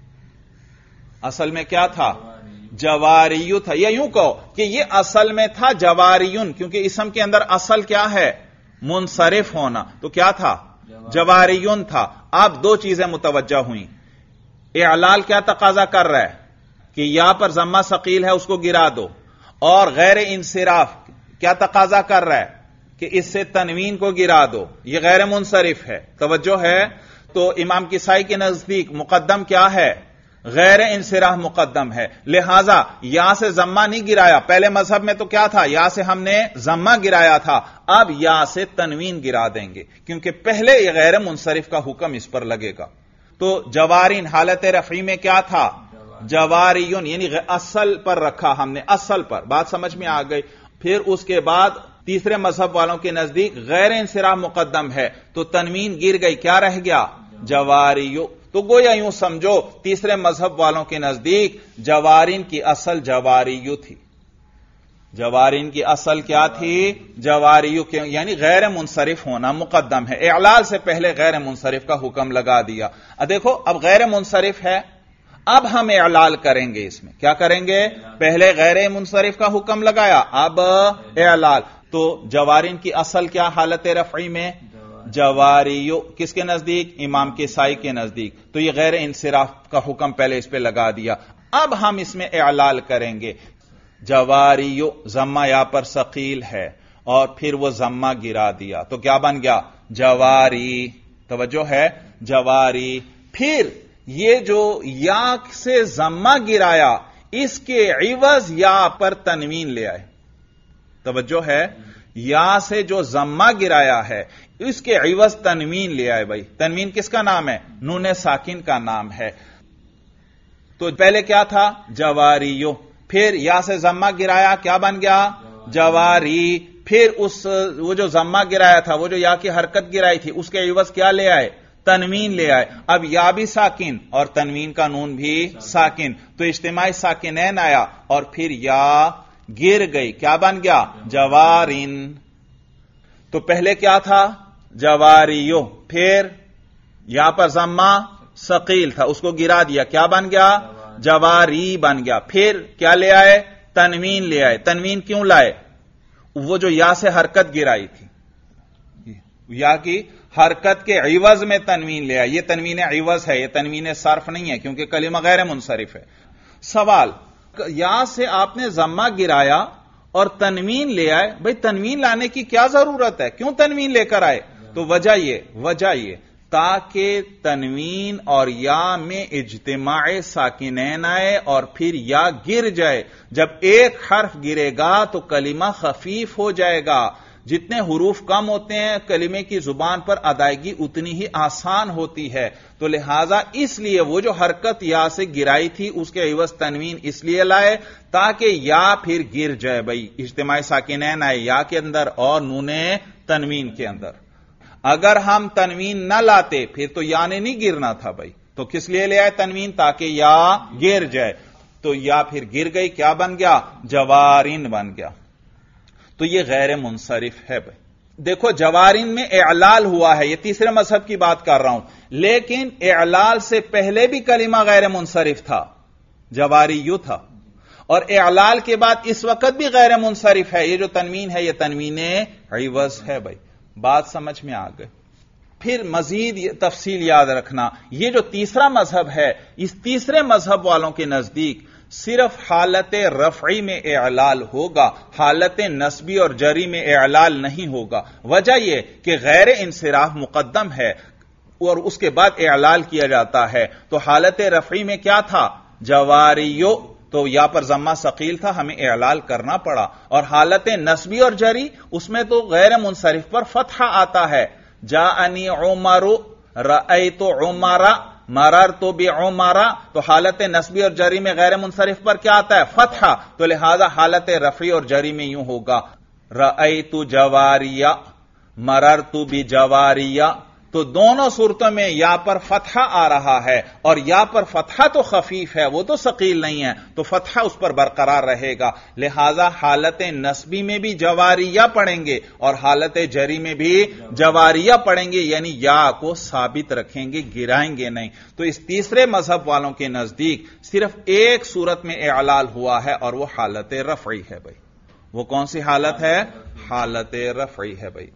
اصل میں کیا تھا؟ جواریو تھا. یا یوں کہو کہ یہ اصل میں تھا جواریون، کیونکہ اسم کے اندر اصل کیا ہے؟ منصرف ہونا. تو کیا تھا؟ جواریون تھا. اب دو چیزیں متوجہ ہوئیں. اعلال کیا تقاضا کر رہا ہے کہ یا پر ضمہ ثقیل ہے اس کو گرا دو، اور غیر انصراف کیا تقاضا کر رہا ہے کہ اس سے تنوین کو گرا دو، یہ غیر منصرف ہے. توجہ ہے؟ تو امام کسائی کے نزدیک مقدم کیا ہے؟ غیر انصراف مقدم ہے. لہذا یا سے ضمہ نہیں گرایا. پہلے مذہب میں تو کیا تھا؟ یا سے ہم نے ضمہ گرایا تھا، اب یا سے تنوین گرا دیں گے کیونکہ پہلے یہ غیر منصرف کا حکم اس پر لگے گا. تو جوارین حالت رفعی میں کیا تھا؟ جواریون، یعنی اصل پر رکھا ہم نے، اصل پر. بات سمجھ میں آ گئی. پھر اس کے بعد تیسرے مذہب والوں کے نزدیک غیر انصراف مقدم ہے تو تنوین گر گئی، کیا رہ گیا؟ جواریو. تو گویا یوں سمجھو تیسرے مذہب والوں کے نزدیک جوارین کی اصل جواریو تھی. جوارین کی اصل کیا تھی؟ جواریو، یعنی غیر منصرف ہونا مقدم ہے. اعلال سے پہلے غیر منصرف کا حکم لگا دیا. دیکھو اب غیر منصرف ہے، اب ہم اعلال کریں گے. اس میں کیا کریں گے؟ پہلے غیر منصرف کا حکم لگایا، اب اعلال. تو جوارین کی اصل کیا حالت رفعی میں؟ جواریو. کس کے نزدیک؟ امام کسائی کے نزدیک. تو یہ غیر انصراف کا حکم پہلے اس پہ لگا دیا. اب ہم اس میں اعلال کریں گے. جواریو ضمہ یا پر ثقیل ہے اور پھر وہ ضمہ گرا دیا تو کیا بن گیا؟ جواری. توجہ ہے؟ جواری. پھر یہ جو یا سے ضمہ گرایا اس کے عوض یا پر تنوین لے آئے. توجہ ہے؟ یا سے جو ضمہ گرایا ہے اس کے عوض تنوین لے آئے. بھائی تنوین کس کا نام ہے؟ نون ساکن کا نام ہے. تو پہلے کیا تھا؟ جواریو. پھر یا سے ضمہ گرایا، کیا بن گیا؟ جواری. پھر وہ جو ضمہ گرایا تھا، وہ جو یا کی حرکت گرائی تھی، اس کے عوض کیا لے آئے؟ تنوین لے آئے. اب یا بھی ساکن اور تنوین کا نون بھی ساکن، تو اجتماعی ساکنین آیا اور پھر یا گر گئی. کیا بن گیا؟ جوارین. تو پہلے کیا تھا؟ جواریو. پھر یا پر ضمہ ثقیل تھا، اس کو گرا دیا، کیا بن گیا؟ جواری بن گیا. پھر کیا لے آئے؟ تنوین لے آئے. تنوین کیوں لائے؟ وہ جو یا سے حرکت گرائی تھی، یا کی حرکت کے عوض میں تنوین لے آئے. یہ تنوین عوض ہے، یہ تنوین صرف نہیں ہے کیونکہ کلمہ غیر منصرف ہے. سوال، یا سے آپ نے ضمہ گرایا اور تنوین لے آئے. بھئی تنوین لانے کی کیا ضرورت ہے؟ کیوں تنوین لے کر آئے؟ تو وجہ یہ تاکہ تنوین اور یا میں اجتماع ساکنین آئے اور پھر یا گر جائے. جب ایک حرف گرے گا تو کلمہ خفیف ہو جائے گا. جتنے حروف کم ہوتے ہیں کلمے کی زبان پر ادائیگی اتنی ہی آسان ہوتی ہے. تو لہذا اس لیے وہ جو حرکت یا سے گرائی تھی اس کے عوض تنوین اس لیے لائے تاکہ یا پھر گر جائے. بھائی اجتماع ساکنین آئے یا کے اندر اور نون تنوین کے اندر. اگر ہم تنوین نہ لاتے پھر تو یا نے نہیں گرنا تھا. بھائی تو کس لیے لے آئے تنوین؟ تاکہ یا گر جائے. تو یا پھر گر گئی، کیا بن گیا؟ جوارین بن گیا. تو یہ غیر منصرف ہے. بھائی دیکھو جوارین میں اعلال ہوا ہے، یہ تیسرے مذہب کی بات کر رہا ہوں، لیکن اعلال سے پہلے بھی کلمہ غیر منصرف تھا، جواریو تھا، اور اعلال کے بعد اس وقت بھی غیر منصرف ہے. یہ جو تنوین ہے یہ تنوین عوض ہے. بھائی بات سمجھ میں آ گئی. پھر مزید تفصیل یاد رکھنا، یہ جو تیسرا مذہب ہے اس تیسرے مذہب والوں کے نزدیک صرف حالت رفعی میں اعلال ہوگا، حالت نصبی اور جری میں اعلال نہیں ہوگا۔ وجہ یہ کہ غیر انصراف مقدم ہے اور اس کے بعد اعلال کیا جاتا ہے، تو حالت رفعی میں کیا تھا؟ جواریو، تو یا پر ضمہ ثقیل تھا، ہمیں اعلال کرنا پڑا، اور حالت نصبی اور جری اس میں تو غیر منصرف پر فتحہ آتا ہے، جاءنی عمر رأیت عمر مررت بعمر، تو حالت نصبی اور جری میں غیر منصرف پر کیا آتا ہے؟ فتحہ، تو لہذا حالت رفعی اور جری میں یوں ہوگا رأیت جواریہ مررت بجواریہ، تو دونوں صورتوں میں یا پر فتحہ آ رہا ہے، اور یا پر فتحہ تو خفیف ہے، وہ تو ثقیل نہیں ہے، تو فتحہ اس پر برقرار رہے گا، لہذا حالت نصبی میں بھی جواریہ پڑھیں گے اور حالت جری میں بھی جواریہ پڑھیں گے، یعنی یا کو ثابت رکھیں گے، گرائیں گے نہیں۔ تو اس تیسرے مذہب والوں کے نزدیک صرف ایک صورت میں اعلال ہوا ہے اور وہ حالت رفعی ہے بھائی۔ وہ کون سی حالت ہے؟ حالت رفعی ہے بھائی۔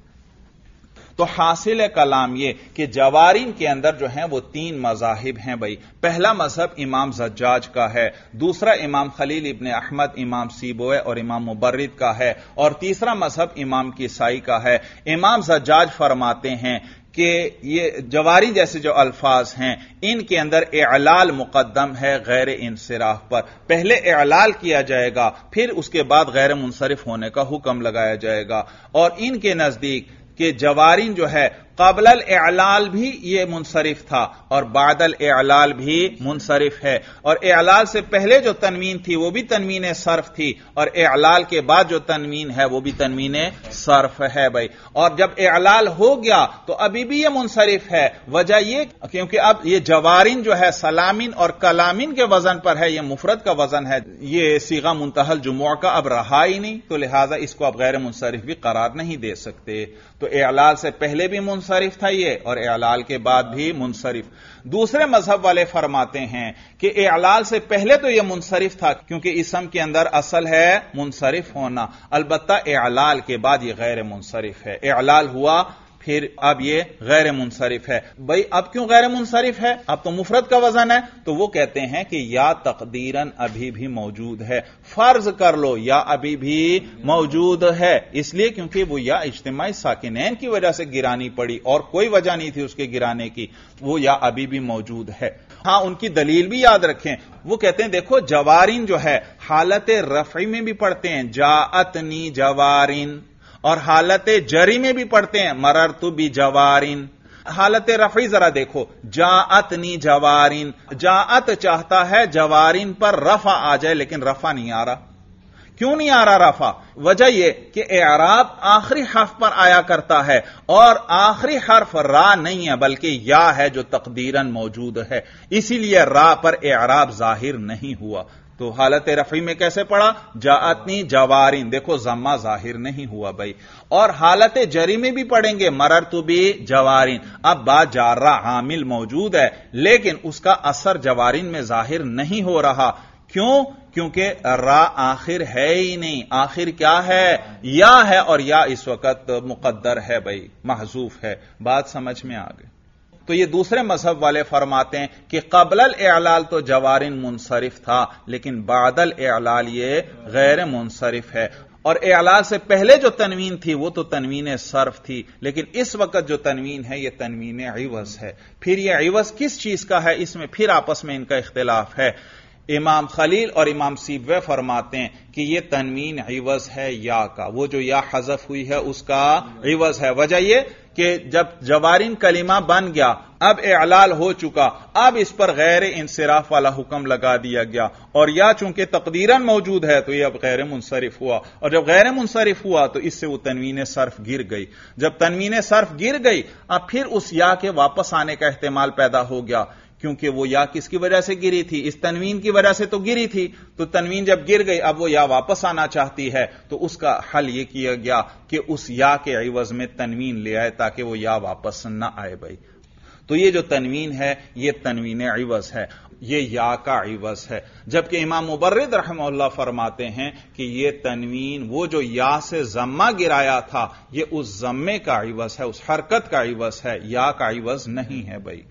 تو حاصل کلام یہ کہ جوارین کے اندر جو ہیں وہ تین مذاہب ہیں بھائی۔ پہلا مذہب امام زجاج کا ہے، دوسرا امام خلیل ابن احمد، امام سیبوئے اور امام مبرد کا ہے، اور تیسرا مذہب امام کسائی کا ہے۔ امام زجاج فرماتے ہیں کہ یہ جواری جیسے جو الفاظ ہیں ان کے اندر اعلال مقدم ہے غیر انصراف پر، پہلے اعلال کیا جائے گا پھر اس کے بعد غیر منصرف ہونے کا حکم لگایا جائے گا، اور ان کے نزدیک کہ جوارین جو ہے قبل الاعلال بھی یہ منصرف تھا اور بعد الاعلال بھی منصرف ہے، اور اعلال سے پہلے جو تنوین تھی وہ بھی تنوین صرف تھی، اور اعلال کے بعد جو تنوین ہے وہ بھی تنوین صرف ہے بھائی، اور جب اعلال ہو گیا تو ابھی بھی یہ منصرف ہے۔ وجہ یہ کیونکہ اب یہ جوارین جو ہے سلامین اور کلامین کے وزن پر ہے، یہ مفرد کا وزن ہے، یہ صیغہ منتہی الجموع کا اب رہا ہی نہیں، تو لہذا اس کو اب غیر منصرف بھی قرار نہیں دے سکتے۔ تو اعلال سے پہلے بھی منصرف تھا یہ، اور اعلال کے بعد بھی منصرف۔ دوسرے مذہب والے فرماتے ہیں کہ اعلال سے پہلے تو یہ منصرف تھا کیونکہ اسم کے اندر اصل ہے منصرف ہونا، البتہ اعلال کے بعد یہ غیر منصرف ہے، اعلال ہوا پھر اب یہ غیر منصرف ہے۔ بھئی اب کیوں غیر منصرف ہے؟ اب تو مفرد کا وزن ہے، تو وہ کہتے ہیں کہ یا تقدیراً ابھی بھی موجود ہے، فرض کر لو یا ابھی بھی موجود ہے، اس لیے کیونکہ وہ یا اجتماعی ساکنین کی وجہ سے گرانی پڑی اور کوئی وجہ نہیں تھی اس کے گرانے کی، وہ یا ابھی بھی موجود ہے۔ ہاں ان کی دلیل بھی یاد رکھیں، وہ کہتے ہیں دیکھو جوارین جو ہے حالت رفعی میں بھی پڑھتے ہیں جاءتنی جوارین، اور حالت جری میں بھی پڑھتے ہیں مررت بجوارین۔ حالت رفعی ذرا دیکھو جاءتنی جوارین، جاءت چاہتا ہے جوارین پر رفع آ جائے لیکن رفع نہیں آ رہا۔ کیوں نہیں آ رہا رفع؟ وجہ یہ کہ اعراب آخری حرف پر آیا کرتا ہے، اور آخری حرف را نہیں ہے بلکہ یا ہے جو تقدیراً موجود ہے، اسی لیے را پر اعراب ظاہر نہیں ہوا۔ تو حالت رفعی میں کیسے پڑھا؟ جاءتنی جوارین، دیکھو ضمہ ظاہر نہیں ہوا بھائی، اور حالت جری میں بھی پڑھیں گے مررت بجوارین، اب با جارہ عامل موجود ہے لیکن اس کا اثر جوارین میں ظاہر نہیں ہو رہا، کیوں؟ کیونکہ را آخر ہے ہی نہیں، آخر کیا ہے؟ یا ہے، اور یا اس وقت مقدر ہے بھائی، محذوف ہے۔ بات سمجھ میں آ گئی؟ تو یہ دوسرے مذہب والے فرماتے ہیں کہ قبل الاعلال تو جوارین منصرف تھا لیکن بعد الاعلال یہ غیر منصرف ہے، اور اعلال سے پہلے جو تنوین تھی وہ تو تنوین صرف تھی، لیکن اس وقت جو تنوین ہے یہ تنوین عوض ہے۔ پھر یہ عوض کس چیز کا ہے؟ اس میں پھر آپس میں ان کا اختلاف ہے۔ امام خلیل اور امام سیبوئے فرماتے ہیں کہ یہ تنوین عوض ہے یا کا، وہ جو یا حذف ہوئی ہے اس کا عوض ہے۔ وجہ یہ کہ جب جوارین کلمہ بن گیا، اب اعلال ہو چکا، اب اس پر غیر انصراف والا حکم لگا دیا گیا، اور یا چونکہ تقدیراً موجود ہے تو یہ اب غیر منصرف ہوا، اور جب غیر منصرف ہوا تو اس سے وہ تنوین صرف گر گئی۔ جب تنوین صرف گر گئی اب پھر اس یا کے واپس آنے کا احتمال پیدا ہو گیا، کیونکہ وہ یا کس کی وجہ سے گری تھی؟ اس تنوین کی وجہ سے تو گری تھی، تو تنوین جب گر گئی اب وہ یا واپس آنا چاہتی ہے، تو اس کا حل یہ کیا گیا کہ اس یا کے عوض میں تنوین لے آئے تاکہ وہ یا واپس نہ آئے بھائی۔ تو یہ جو تنوین ہے یہ تنوین عوض ہے، یہ یا کا عوض ہے، جبکہ امام مبرد رحمہ اللہ فرماتے ہیں کہ یہ تنوین وہ جو یا سے ضمہ گرایا تھا یہ اس ضمے کا عوض ہے، اس حرکت کا عوض ہے، یا کا عوض نہیں ہے بھائی۔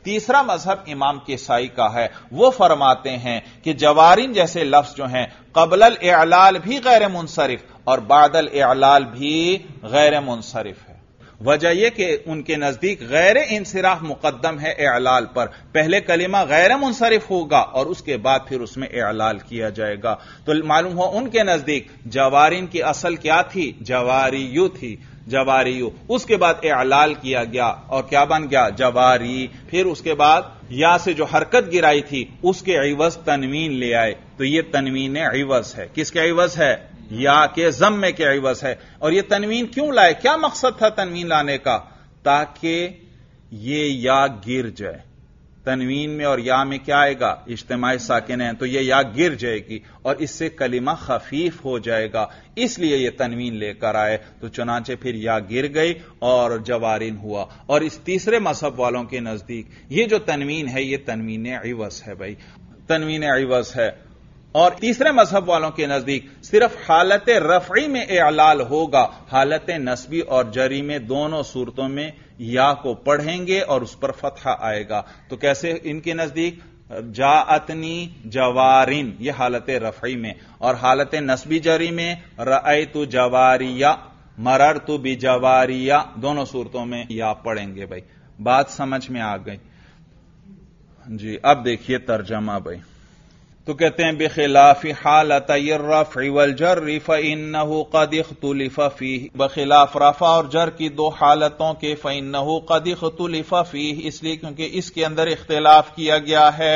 تیسرا مذہب امام کسائی کا ہے، وہ فرماتے ہیں کہ جوارین جیسے لفظ جو ہیں قبل الاعلال بھی غیر منصرف اور بعد الاعلال بھی غیر منصرف ہے۔ وجہ یہ کہ ان کے نزدیک غیر انصراف مقدم ہے اعلال پر، پہلے کلمہ غیر منصرف ہوگا اور اس کے بعد پھر اس میں اعلال کیا جائے گا۔ تو معلوم ہو ان کے نزدیک جوارین کی اصل کیا تھی؟ جواریو تھی، جواریو، اس کے بعد اعلال کیا گیا اور کیا بن گیا؟ جواری۔ پھر اس کے بعد یا سے جو حرکت گرائی تھی اس کے عوض تنوین لے آئے، تو یہ تنوین عوض ہے۔ کس کے عوض ہے؟ یا کے ضمے کے عوض ہے۔ اور یہ تنوین کیوں لائے؟ کیا مقصد تھا تنوین لانے کا؟ تاکہ یہ یا گر جائے۔ تنوین میں اور یا میں کیا آئے گا؟ اجتماعی ساکن ہیں، تو یہ یا گر جائے گی اور اس سے کلمہ خفیف ہو جائے گا، اس لیے یہ تنوین لے کر آئے۔ تو چنانچہ پھر یا گر گئی اور جوارین ہوا۔ اور اس تیسرے مذہب والوں کے نزدیک یہ جو تنوین ہے یہ تنوین عوض ہے بھائی، تنوین عوض ہے۔ اور تیسرے مذہب والوں کے نزدیک صرف حالت رفعی میں اعلال ہوگا، حالت نصبی اور جری میں دونوں صورتوں میں یا کو پڑھیں گے اور اس پر فتحہ آئے گا۔ تو کیسے ان کے نزدیک؟ جاءتنی جوارن، یہ حالت رفعی میں، اور حالت نصبی جری میں رأیت جواریہ، مررت بجواریہ، دونوں صورتوں میں یا پڑھیں گے بھائی۔ بات سمجھ میں آ گئی جی؟ اب دیکھیے ترجمہ بھائی۔ تو کہتے ہیں بخلاف حالتي الرفع والجر فإنه قد اختلف فيه، بخلاف رفع اور جر کی دو حالتوں کے فإنه قد اختلف فيه، اس لیے کیونکہ اس کے اندر اختلاف کیا گیا ہے۔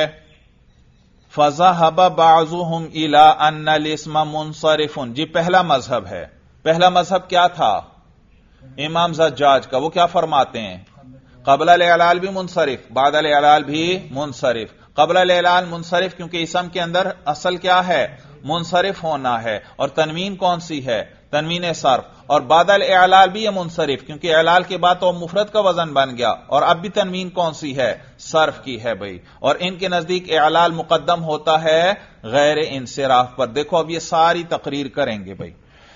فذهب بعضهم الى ان الاسم منصرف، جی پہلا مذہب ہے۔ پہلا مذہب کیا تھا؟ امام زجاج کا، وہ کیا فرماتے ہیں؟ قبل الاعلال بھی منصرف، بعد الاعلال بھی منصرف۔ قبل الاعلال منصرف کیونکہ اسم کے اندر اصل کیا ہے؟ منصرف ہونا ہے، اور تنوین کون سی ہے؟ تنوین صرف۔ اور بعد الاعلال بھی یہ منصرف کیونکہ اعلال کے بعد تو مفرد کا وزن بن گیا، اور اب بھی تنوین کون سی ہے؟ صرف کی ہے بھائی۔ اور ان کے نزدیک اعلال مقدم ہوتا ہے غیر انصراف پر۔ دیکھو اب یہ ساری تقریر کریں گے بھائی۔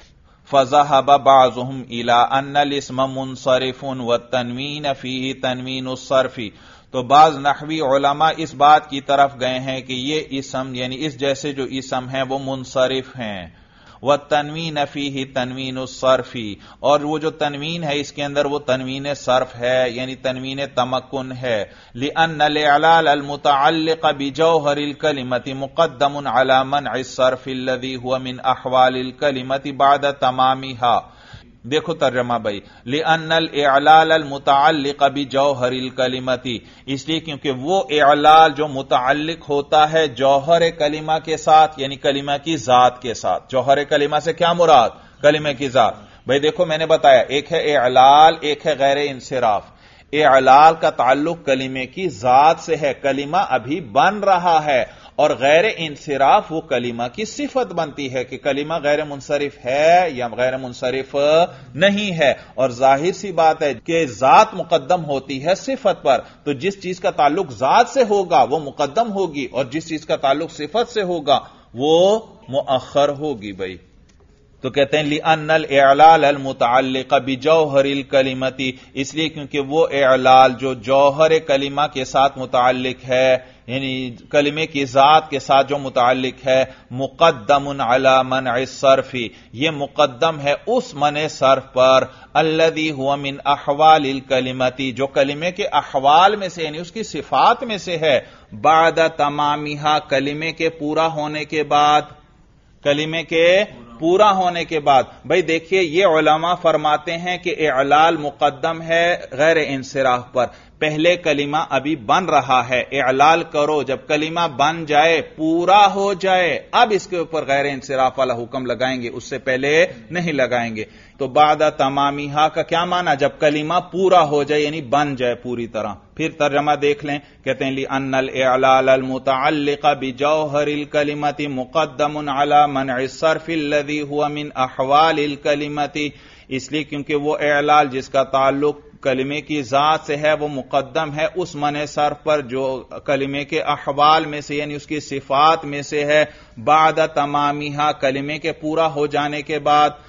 فذهب بعضهم الى ان الاسم منصرف والتنوین فيه تنوین الصرف، تو بعض نحوی علماء اس بات کی طرف گئے ہیں کہ یہ اسم یعنی اس جیسے جو اسم ہیں وہ منصرف ہیں، والتنوین فیہ تنوین الصرف، اور وہ جو تنوین ہے اس کے اندر وہ تنوین صرف ہے یعنی تنوین تمکن ہے۔ لأن الاعلال المتعلق بجوہر الکلمۃ مقدم علی منع الصرف الذي هو من احوال الکلمۃ بعد تمامها۔ دیکھو ترجمہ بھائی، لأن الاعلال المتعلق بجوہر الکلمۃ، اس لیے کیونکہ وہ اعلال جو متعلق ہوتا ہے جوہر کلمہ کے ساتھ یعنی کلمہ کی ذات کے ساتھ۔ جوہر کلمہ سے کیا مراد؟ کلمہ کی ذات۔ بھائی دیکھو میں نے بتایا ایک ہے اعلال، ایک ہے غیر انصراف۔ اعلال کا تعلق کلمے کی ذات سے ہے، کلمہ ابھی بن رہا ہے، اور غیر انصراف وہ کلمہ کی صفت بنتی ہے کہ کلمہ غیر منصرف ہے یا غیر منصرف نہیں ہے۔ اور ظاہر سی بات ہے کہ ذات مقدم ہوتی ہے صفت پر، تو جس چیز کا تعلق ذات سے ہوگا وہ مقدم ہوگی، اور جس چیز کا تعلق صفت سے ہوگا وہ مؤخر ہوگی بھائی۔ تو کہتے ہیں لأن الاعلال المتعلق بجوہر الکلمۃ، اس لیے کیونکہ وہ اعلال جو جوہر کلمہ کے ساتھ متعلق ہے یعنی کلمے کی ذات کے ساتھ جو متعلق ہے، مقدم علی منع الصرف، یہ مقدم ہے اس منع صرف پر، الذی هو من احوال الکلمۃ، جو کلمے کے احوال میں سے یعنی اس کی صفات میں سے ہے، بعد تمامها، کلمے کے پورا ہونے کے بعد، کلمے کے پورا ہونے کے بعد۔ بھائی دیکھیے یہ علماء فرماتے ہیں کہ اعلال مقدم ہے غیر انصراف پر، پہلے کلمہ ابھی بن رہا ہے، اعلال کرو، جب کلمہ بن جائے پورا ہو جائے اب اس کے اوپر غیر انصراف والا حکم لگائیں گے، اس سے پہلے نہیں لگائیں گے۔ تو بعد تمامیہا کا کیا معنی؟ جب کلمہ پورا ہو جائے یعنی بن جائے پوری طرح۔ پھر ترجمہ دیکھ لیں، کہتے ہیں لأن الاعلال المتعلق بجوہر الکلمۃ مقدم علی منع الصرف الذی هو من احوال الکلمۃ، اس لیے کیونکہ وہ اعلال جس کا تعلق کلمے کی ذات سے ہے وہ مقدم ہے اس منع صرف پر جو کلمے کے احوال میں سے یعنی اس کی صفات میں سے ہے، بعد تمامیہا، کلمے کے پورا ہو جانے کے بعد۔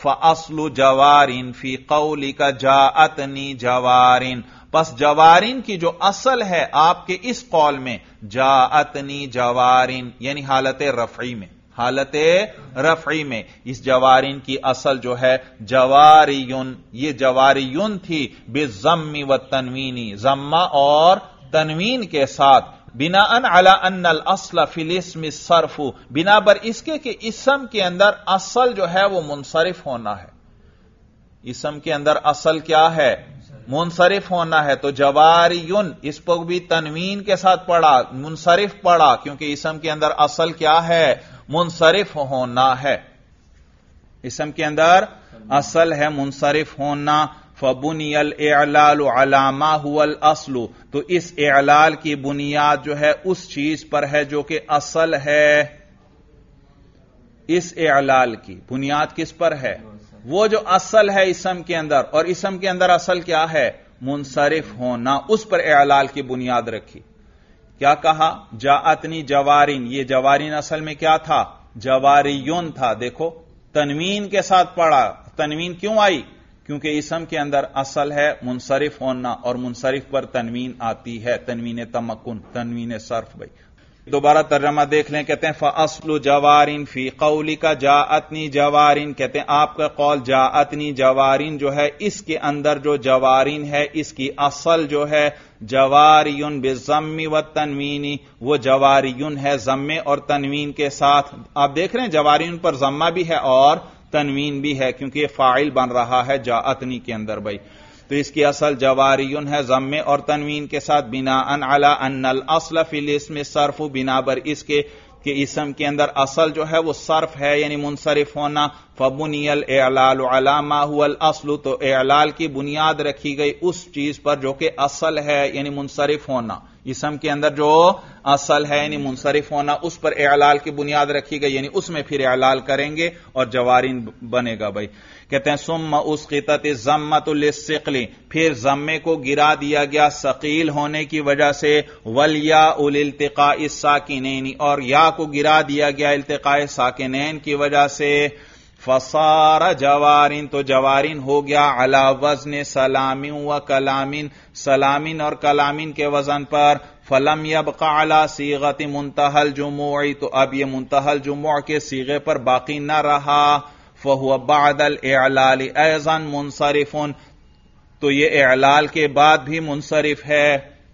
فَأَصْلُ جَوَارٍ فِي قَوْلِكَ جَاءَتْنِي جَوَارٍ، پس جوارین کی جو اصل ہے آپ کے اس قول میں جاءتنی جوارین، یعنی حالت رفعی میں، حالت رفعی میں اس جوارین کی اصل جو ہے جواریون، یہ جواریون تھی بالضم والتنوین، ضمہ اور تنوین کے ساتھ، بناء علی ان الاصل فی الاسم الصرف، بنا بر اس کے کہ اسم کے اندر اصل جو ہے وہ منصرف ہونا ہے، اسم کے اندر اصل کیا ہے؟ منصرف ہونا ہے، تو جواریون اس پر بھی تنوین کے ساتھ پڑھا، منصرف پڑھا، کیونکہ اسم کے اندر اصل کیا ہے؟ منصرف ہونا ہے، اسم کے اندر اصل ہے منصرف ہونا۔ فَبُنِيَ الْإِعْلَالُ عَلَى مَا هُوَ الْأَصْلُ، تو اس اعلال کی بنیاد جو ہے اس چیز پر ہے جو کہ اصل ہے، اس اعلال کی بنیاد کس پر ہے؟ وہ جو اصل ہے اسم کے اندر، اور اسم کے اندر اصل کیا ہے؟ منصرف ہونا، اس پر اعلال کی بنیاد رکھی۔ کیا کہا؟ جاءتنی جوارین، یہ جوارین اصل میں کیا تھا؟ جواریون تھا، دیکھو تنوین کے ساتھ پڑھا، تنوین کیوں آئی؟ کیونکہ اسم کے اندر اصل ہے منصرف ہونا، اور منصرف پر تنوین آتی ہے، تنوین تمکن، تنوین صرف۔ بھائی دوبارہ ترجمہ دیکھ لیں، کہتے ہیں فَأَصْلُ جَوَارٍ فِي قَوْلِكَ جَاءَتْنِي جَوَارٍ، کہتے ہیں آپ کا قول جاءتنی جوارین جو ہے، اس کے اندر جو جوارین ہے اس کی اصل جو ہے جواریون بالضم والتنوین، وہ جواریون ہے ضمے اور تنوین کے ساتھ۔ آپ دیکھ رہے ہیں جواریون پر ضمہ بھی ہے اور تنوین بھی ہے، کیونکہ یہ فاعل بن رہا ہے جاءتنی کے اندر۔ بھائی تو اس کی اصل جواریون ہے ضمے اور تنوین کے ساتھ، بناء علی ان الاصل فی الاسم الصرف، بنا بر اس کے کہ اسم کے اندر اصل جو ہے وہ صرف ہے یعنی منصرف ہونا۔ فبنی الاعلال علی ما هو الاصل، تو اعلال کی بنیاد رکھی گئی اس چیز پر جو کہ اصل ہے یعنی منصرف ہونا، اسم کے اندر جو اصل ہے یعنی منصرف ہونا اس پر اعلال کی بنیاد رکھی گئی، یعنی اس میں پھر اعلال کریں گے اور جوارین بنے گا۔ بھائی کہتے ہیں ثم اسقطت الضمۃ للثقل، پھر ضمے کو گرا دیا گیا ثقیل ہونے کی وجہ سے، والیاء لالتقاء الساکنین، اور یا کو گرا دیا گیا التقاء ساکنین کی وجہ سے، فصار جوارین، تو جوارین ہو گیا علی وزن سلام و کلامین، سلامین اور کلامین کے وزن پر، فلم یبق علی صیغۃ منتہی الجموع، تو اب یہ منتہی الجموع کے صیغے پر باقی نہ رہا، فہو بعد الاعلال ایضا منصرف، تو یہ اعلال کے بعد بھی منصرف ہے،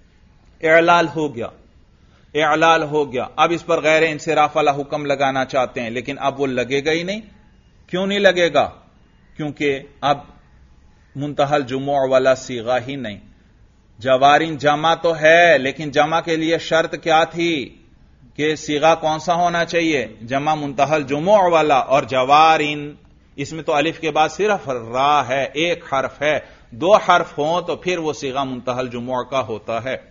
اعلال ہو گیا، اعلال ہو گیا، اب اس پر غیر انصراف والا حکم لگانا چاہتے ہیں، لیکن اب وہ لگے گا ہی نہیں۔ کیوں نہیں لگے گا؟ کیونکہ اب منتہی الجموع والا صیغہ ہی نہیں، جوارین جمع تو ہے لیکن جمع کے لیے شرط کیا تھی کہ صیغہ کون سا ہونا چاہیے؟ جمع منتہی الجموع والا، اور جوارین اس میں تو الف کے بعد صرف را ہے، ایک حرف ہے، دو حرف ہوں تو پھر وہ صیغہ منتہی الجموع کا ہوتا ہے۔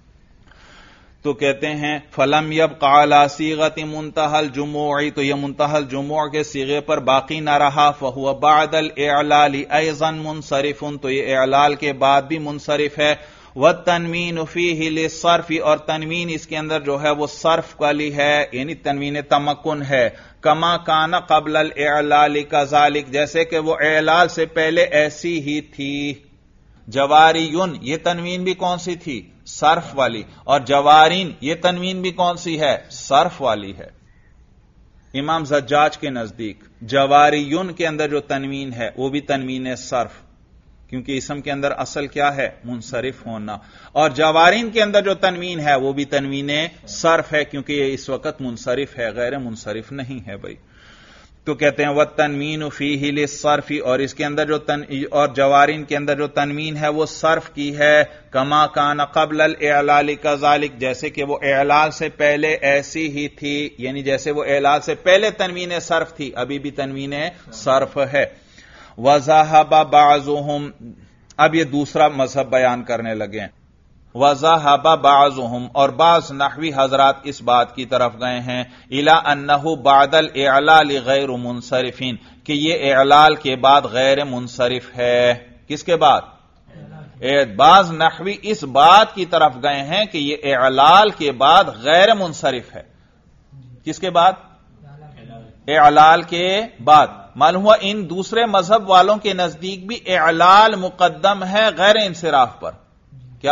تو کہتے ہیں فلم یبق علی صیغۃ منتہی الجموع، تو یہ منتہی الجموع کے صیغے پر باقی نہ رہا، فہو بعد الاعلال ایضا منصرف، تو یہ اعلال کے بعد بھی منصرف ہے، والتنوین فیہ للصرف، اور تنوین اس کے اندر جو ہے وہ صرف والی ہے یعنی تنوین تمکن ہے، کما کان قبل الاعلال کذالک، جیسے کہ وہ اعلال سے پہلے ایسی ہی تھی۔ جواریون یہ تنوین بھی کون سی تھی؟ صرف والی، اور جوارین یہ تنوین بھی کون سی ہے؟ صرف والی ہے۔ امام زجاج کے نزدیک جواریون کے اندر جو تنوین ہے وہ بھی تنوین صرف، کیونکہ اسم کے اندر اصل کیا ہے؟ منصرف ہونا، اور جوارین کے اندر جو تنوین ہے وہ بھی تنوین صرف ہے، کیونکہ یہ اس وقت منصرف ہے، غیر منصرف نہیں ہے۔ بھائی تو کہتے ہیں وَالتَّنْوِينُ فِيهِ لِلصَّرْفِ، اور اس کے اندر اور جوارین کے اندر جو تنوین ہے وہ صرف کی ہے، کما کان قبل الاعلال کذالک، جیسے کہ وہ اعلال سے پہلے ایسی ہی تھی، یعنی جیسے وہ اعلال سے پہلے تنوین صرف تھی ابھی بھی تنوین صرف ہے۔ وَذَهَبَ بَعْضُهُمْ، اب یہ دوسرا مذہب بیان کرنے لگے ہیں، وَذَهَبَ بَعْضُهُمْ، اور بعض نحوی حضرات اس بات کی طرف گئے ہیں، إِلَىٰ أَنَّهُ بَعْدَ الْإِعْلَالِ غَيْرُ مُنصَرِفٍ، کہ یہ اعلال کے بعد غیر منصرف ہے۔ کس کے بعد؟ بعض نحوی اس بات کی طرف گئے ہیں کہ یہ اعلال کے بعد غیر منصرف ہے۔ کس کے بعد؟ اعلال کے بعد، معلوم ہوا ان دوسرے مذہب والوں کے نزدیک بھی اعلال مقدم ہے غیر انصراف پر. کیا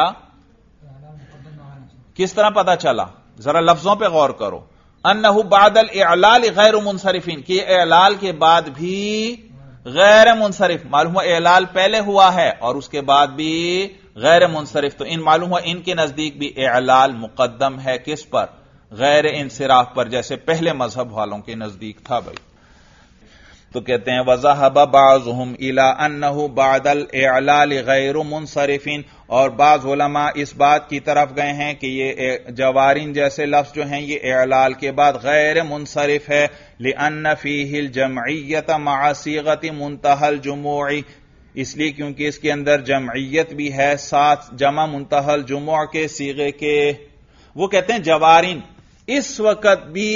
کس طرح پتا چلا؟ ذرا لفظوں پہ غور کرو. انہ بعد الاعلال غیر منصرفین، کہ اعلال کے بعد بھی غیر منصرف. معلوم ہوا اعلال پہلے ہوا ہے اور اس کے بعد بھی غیر منصرف. تو ان معلوم ہوا ان کے نزدیک بھی اعلال مقدم ہے کس پر؟ غیر انصراف پر، جیسے پہلے مذہب والوں کے نزدیک تھا بھائی. تو کہتے ہیں وَذَهَبَ بَعْضُهُمْ إِلَىٰ أَنَّهُ بَعْدَ الْإِعْلَالِ غَيْرُ مُنصَرِفٍ، اور بعض علماء اس بات کی طرف گئے ہیں کہ یہ جوارین جیسے لفظ جو ہیں یہ اعلال کے بعد غیر منصرف ہے. لِأَنَّ فِيهِ الْجَمْعِيَّةَ مَعَ صِيغَةِ مُنْتَهَى الْجُمُوعِ، اس لیے کیونکہ اس کے اندر جمعیت بھی ہے ساتھ جمع منتہى الجموع کے صیغے کے. وہ کہتے ہیں جوارین اس وقت بھی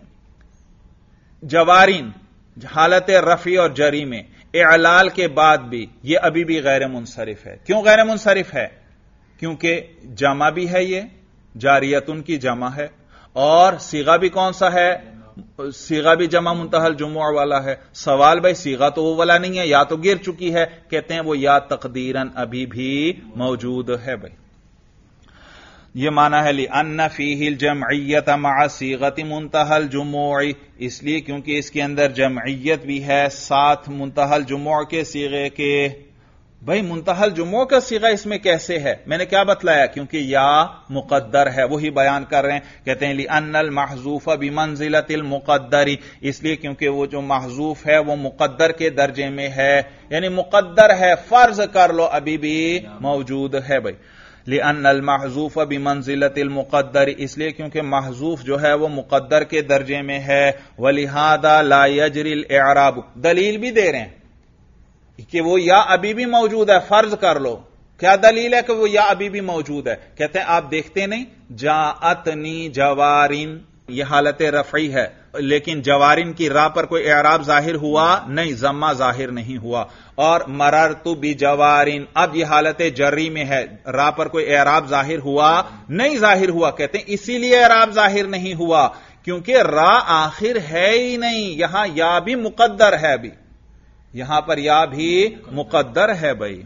جوارین حالت رفع اور جری میں اعلال کے بعد بھی یہ ابھی بھی غیر منصرف ہے. کیوں غیر منصرف ہے؟ کیونکہ جمع بھی ہے، یہ جاریتن کی جمع ہے، اور صیغہ بھی کون سا ہے؟ صیغہ بھی جمع منتہى الجموع والا ہے. سوال بھائی صیغہ تو وہ والا نہیں ہے، یا تو گر چکی ہے. کہتے ہیں وہ یا تقدیراً ابھی بھی موجود ہے. بھائی یہ معنی ہے لِأَنَّ فِيهِ الْجَمْعِيَّةَ مَعَ صِيغَةِ مُنْتَهَى الْجُمُوعِ، اس لیے کیونکہ اس کے اندر جمعیت بھی ہے ساتھ منتہى الجموع کے صیغے کے. بھائی منتہى الجموع کا صیغہ اس میں کیسے ہے؟ میں نے کیا بتلایا؟ کیونکہ یا مقدر ہے، وہی بیان کر رہے ہیں. کہتے ہیں لِأَنَّ الْمَحْذُوفَ بِمَنْزِلَةِ الْمُقَدَّرِ، اس لیے کیونکہ وہ جو محذوف ہے وہ مقدر کے درجے میں ہے، یعنی مقدر ہے، فرض کر لو ابھی بھی موجود ہے. بھائی لِأَنَّ الْمَحْذُوفَ بِمَنْزِلَةِ الْمُقَدَّرِ، اس لیے کیونکہ محذوف جو ہے وہ مقدر کے درجے میں ہے. وَلِهَذَا لَا يَجْرِي الْإِعْرَابُ، دلیل بھی دے رہے ہیں کہ وہ یا ابھی بھی موجود ہے، فرض کر لو. کیا دلیل ہے کہ وہ یا ابھی بھی موجود ہے؟ کہتے ہیں آپ دیکھتے نہیں جاءتنی جوارین، یہ حالت رفعی ہے، لیکن جوارین کی راہ پر کوئی اعراب ظاہر ہوا نہیں، ضمہ ظاہر نہیں ہوا. اور مررت بجوارین، اب یہ حالت جری میں ہے، راہ پر کوئی اعراب ظاہر ہوا نہیں، ظاہر ہوا. کہتے ہیں اسی لیے اعراب ظاہر نہیں ہوا کیونکہ راہ آخر ہے ہی نہیں. یہاں یا بھی مقدر ہے، بھی یہاں پر یا بھی مقدر ہے. بھائی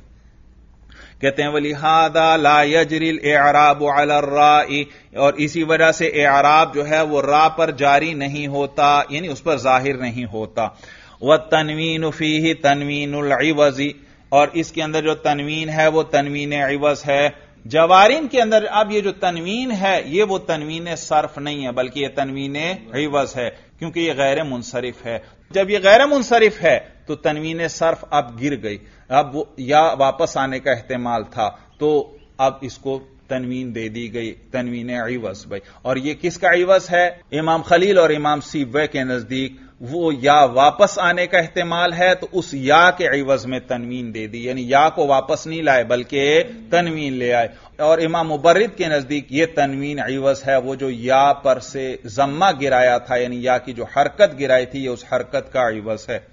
کہتے ہیں وَلِهَذَا لَا يَجْرِي الْإِعْرَابُ عَلَى الرَّاءِ، اور اسی وجہ سے اعراب جو ہے وہ راہ پر جاری نہیں ہوتا، یعنی اس پر ظاہر نہیں ہوتا. وَالتَّنْوِينُ فِيهِ تَنْوِينُ الْعِوَزِ، اور اس کے اندر جو تنوین ہے وہ تنوین عوض ہے. جوارین کے اندر اب یہ جو تنوین ہے یہ وہ تنوین صرف نہیں ہے بلکہ یہ تنوین عوض ہے، کیونکہ یہ غیر منصرف ہے. جب یہ غیر منصرف ہے تو تنوین صرف اب گر گئی، اب وہ یا واپس آنے کا احتمال تھا تو اب اس کو تنوین دے دی گئی، تنوین عوض. بھائی اور یہ کس کا عوض ہے؟ امام خلیل اور امام سیبوے کے نزدیک وہ یا واپس آنے کا احتمال ہے تو اس یا کے عوض میں تنوین دے دی، یعنی یا کو واپس نہیں لائے بلکہ تنوین لے آئے. اور امام مبرد کے نزدیک یہ تنوین عوض ہے، وہ جو یا پر سے ضمہ گرایا تھا، یعنی یا کی جو حرکت گرائی تھی یہ اس حرکت کا عوض ہے.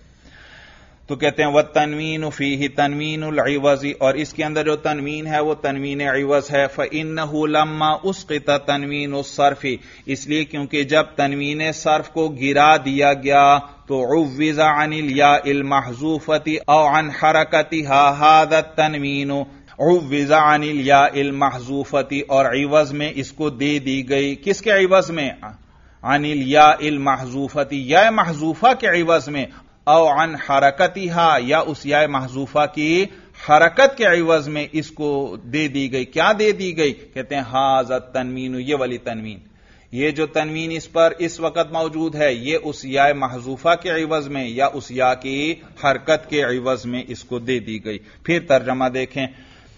تو کہتے ہیں وَالتَّنْوِينُ فِيهِ تَنْوِينُ الْعِوَزِ، اور اس کے اندر جو تنوین ہے وہ تنوین عوض ہے. فَإِنَّهُ لَمَّا أُسْقِطَ تَنْوِينُ الصَّرْفِ، اس لیے کیونکہ جب تنوین صرف کو گرا دیا گیا تو عُوِّضَ عَنِ الْيَاءِ الْمَحْذُوفَةِ أَوْ عَنْ حَرَكَتِهَا هَذَا التَّنْوِينُ، عُوِّضَ عَنِ الْيَاءِ الْمَحْذُوفَةِ، اور عوض میں اس کو دے دی گئی. کس کے عوض میں؟ عن الْيَاءِ الْمَحْذُوفَةِ، یا محذوفہ کے عوض میں، او عن حرکتها، یا اس یا محذوفہ کی حرکت کے عوض میں اس کو دے دی گئی. کیا دے دی گئی؟ کہتے ہیں ھذا التنوین، یہ والی تنوین، یہ جو تنوین اس پر اس وقت موجود ہے یہ اس یا محذوفہ کے عوض میں یا اس یا کی حرکت کے عوض میں اس کو دے دی گئی. پھر ترجمہ دیکھیں.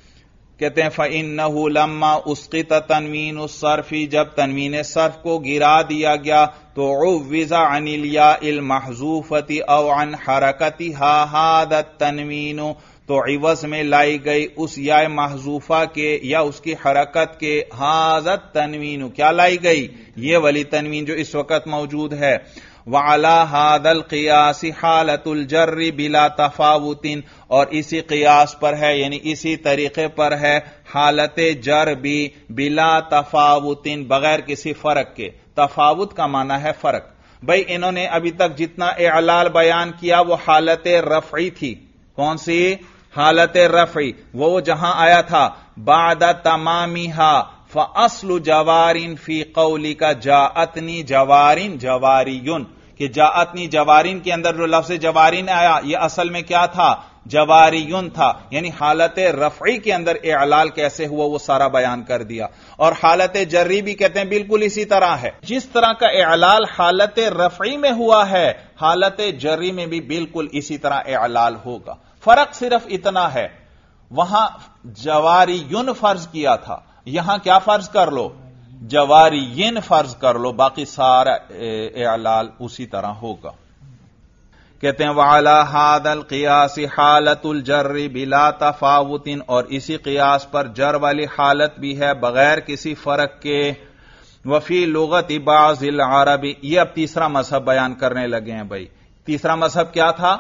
کہتے ہیں فَإِنَّهُ لَمَّا أُسْقِطَ تَنْوِينُ الصَّرْفِ، جب تنوین صرف کو گرا دیا گیا تو عُوِّضَ عَنِ الْيَاءِ الْمَحْذُوفَةِ أَوْ عَنْ حَرَكَتِهَا هَذَا التَّنْوِينُ، تو عوض میں لائی گئی اس یا محذوفہ کے یا اس کی حرکت کے هَذَا التَّنْوِينُ، کیا لائی گئی؟ یہ والی تنوین جو اس وقت موجود ہے. وَعَلَى هَذَا الْقِيَاسِ حَالَةُ الْجَرِّ بِلَا تَفَاوُتٍ، اور اسی قیاس پر ہے یعنی اسی طریقے پر ہے حالت جر بھی بلا تفاوت، بغیر کسی فرق کے. تفاوت کا معنی ہے فرق. بھائی انہوں نے ابھی تک جتنا اعلال بیان کیا وہ حالت رفعی تھی. کون سی حالت رفعی؟ وہ جہاں آیا تھا بعد تمامیہا فاصل جوارین فی قولی کا جاءتنی جوارین جواریون، کہ جاءتنی جوارین کے اندر جو لفظ جوارین آیا یہ اصل میں کیا تھا؟ جواریون تھا. یعنی حالت رفعی کے اندر اعلال کیسے ہوا وہ سارا بیان کر دیا. اور حالت جری بھی کہتے ہیں بالکل اسی طرح ہے. جس طرح کا اعلال حالت رفعی میں ہوا ہے حالت جری میں بھی بالکل اسی طرح اعلال ہوگا. فرق صرف اتنا ہے، وہاں جواریون فرض کیا تھا، یہاں کیا فرض کر لو؟ جواریین فرض کر لو، باقی سارا اعلال اسی طرح ہوگا. کہتے ہیں وعلی ھذا القیاس حالت الجر بلا تفاوت، اور اسی قیاس پر جر والی حالت بھی ہے بغیر کسی فرق کے. وفی لغت بعض العرب، یہ اب تیسرا مذہب بیان کرنے لگے ہیں. بھائی تیسرا مذہب کیا تھا؟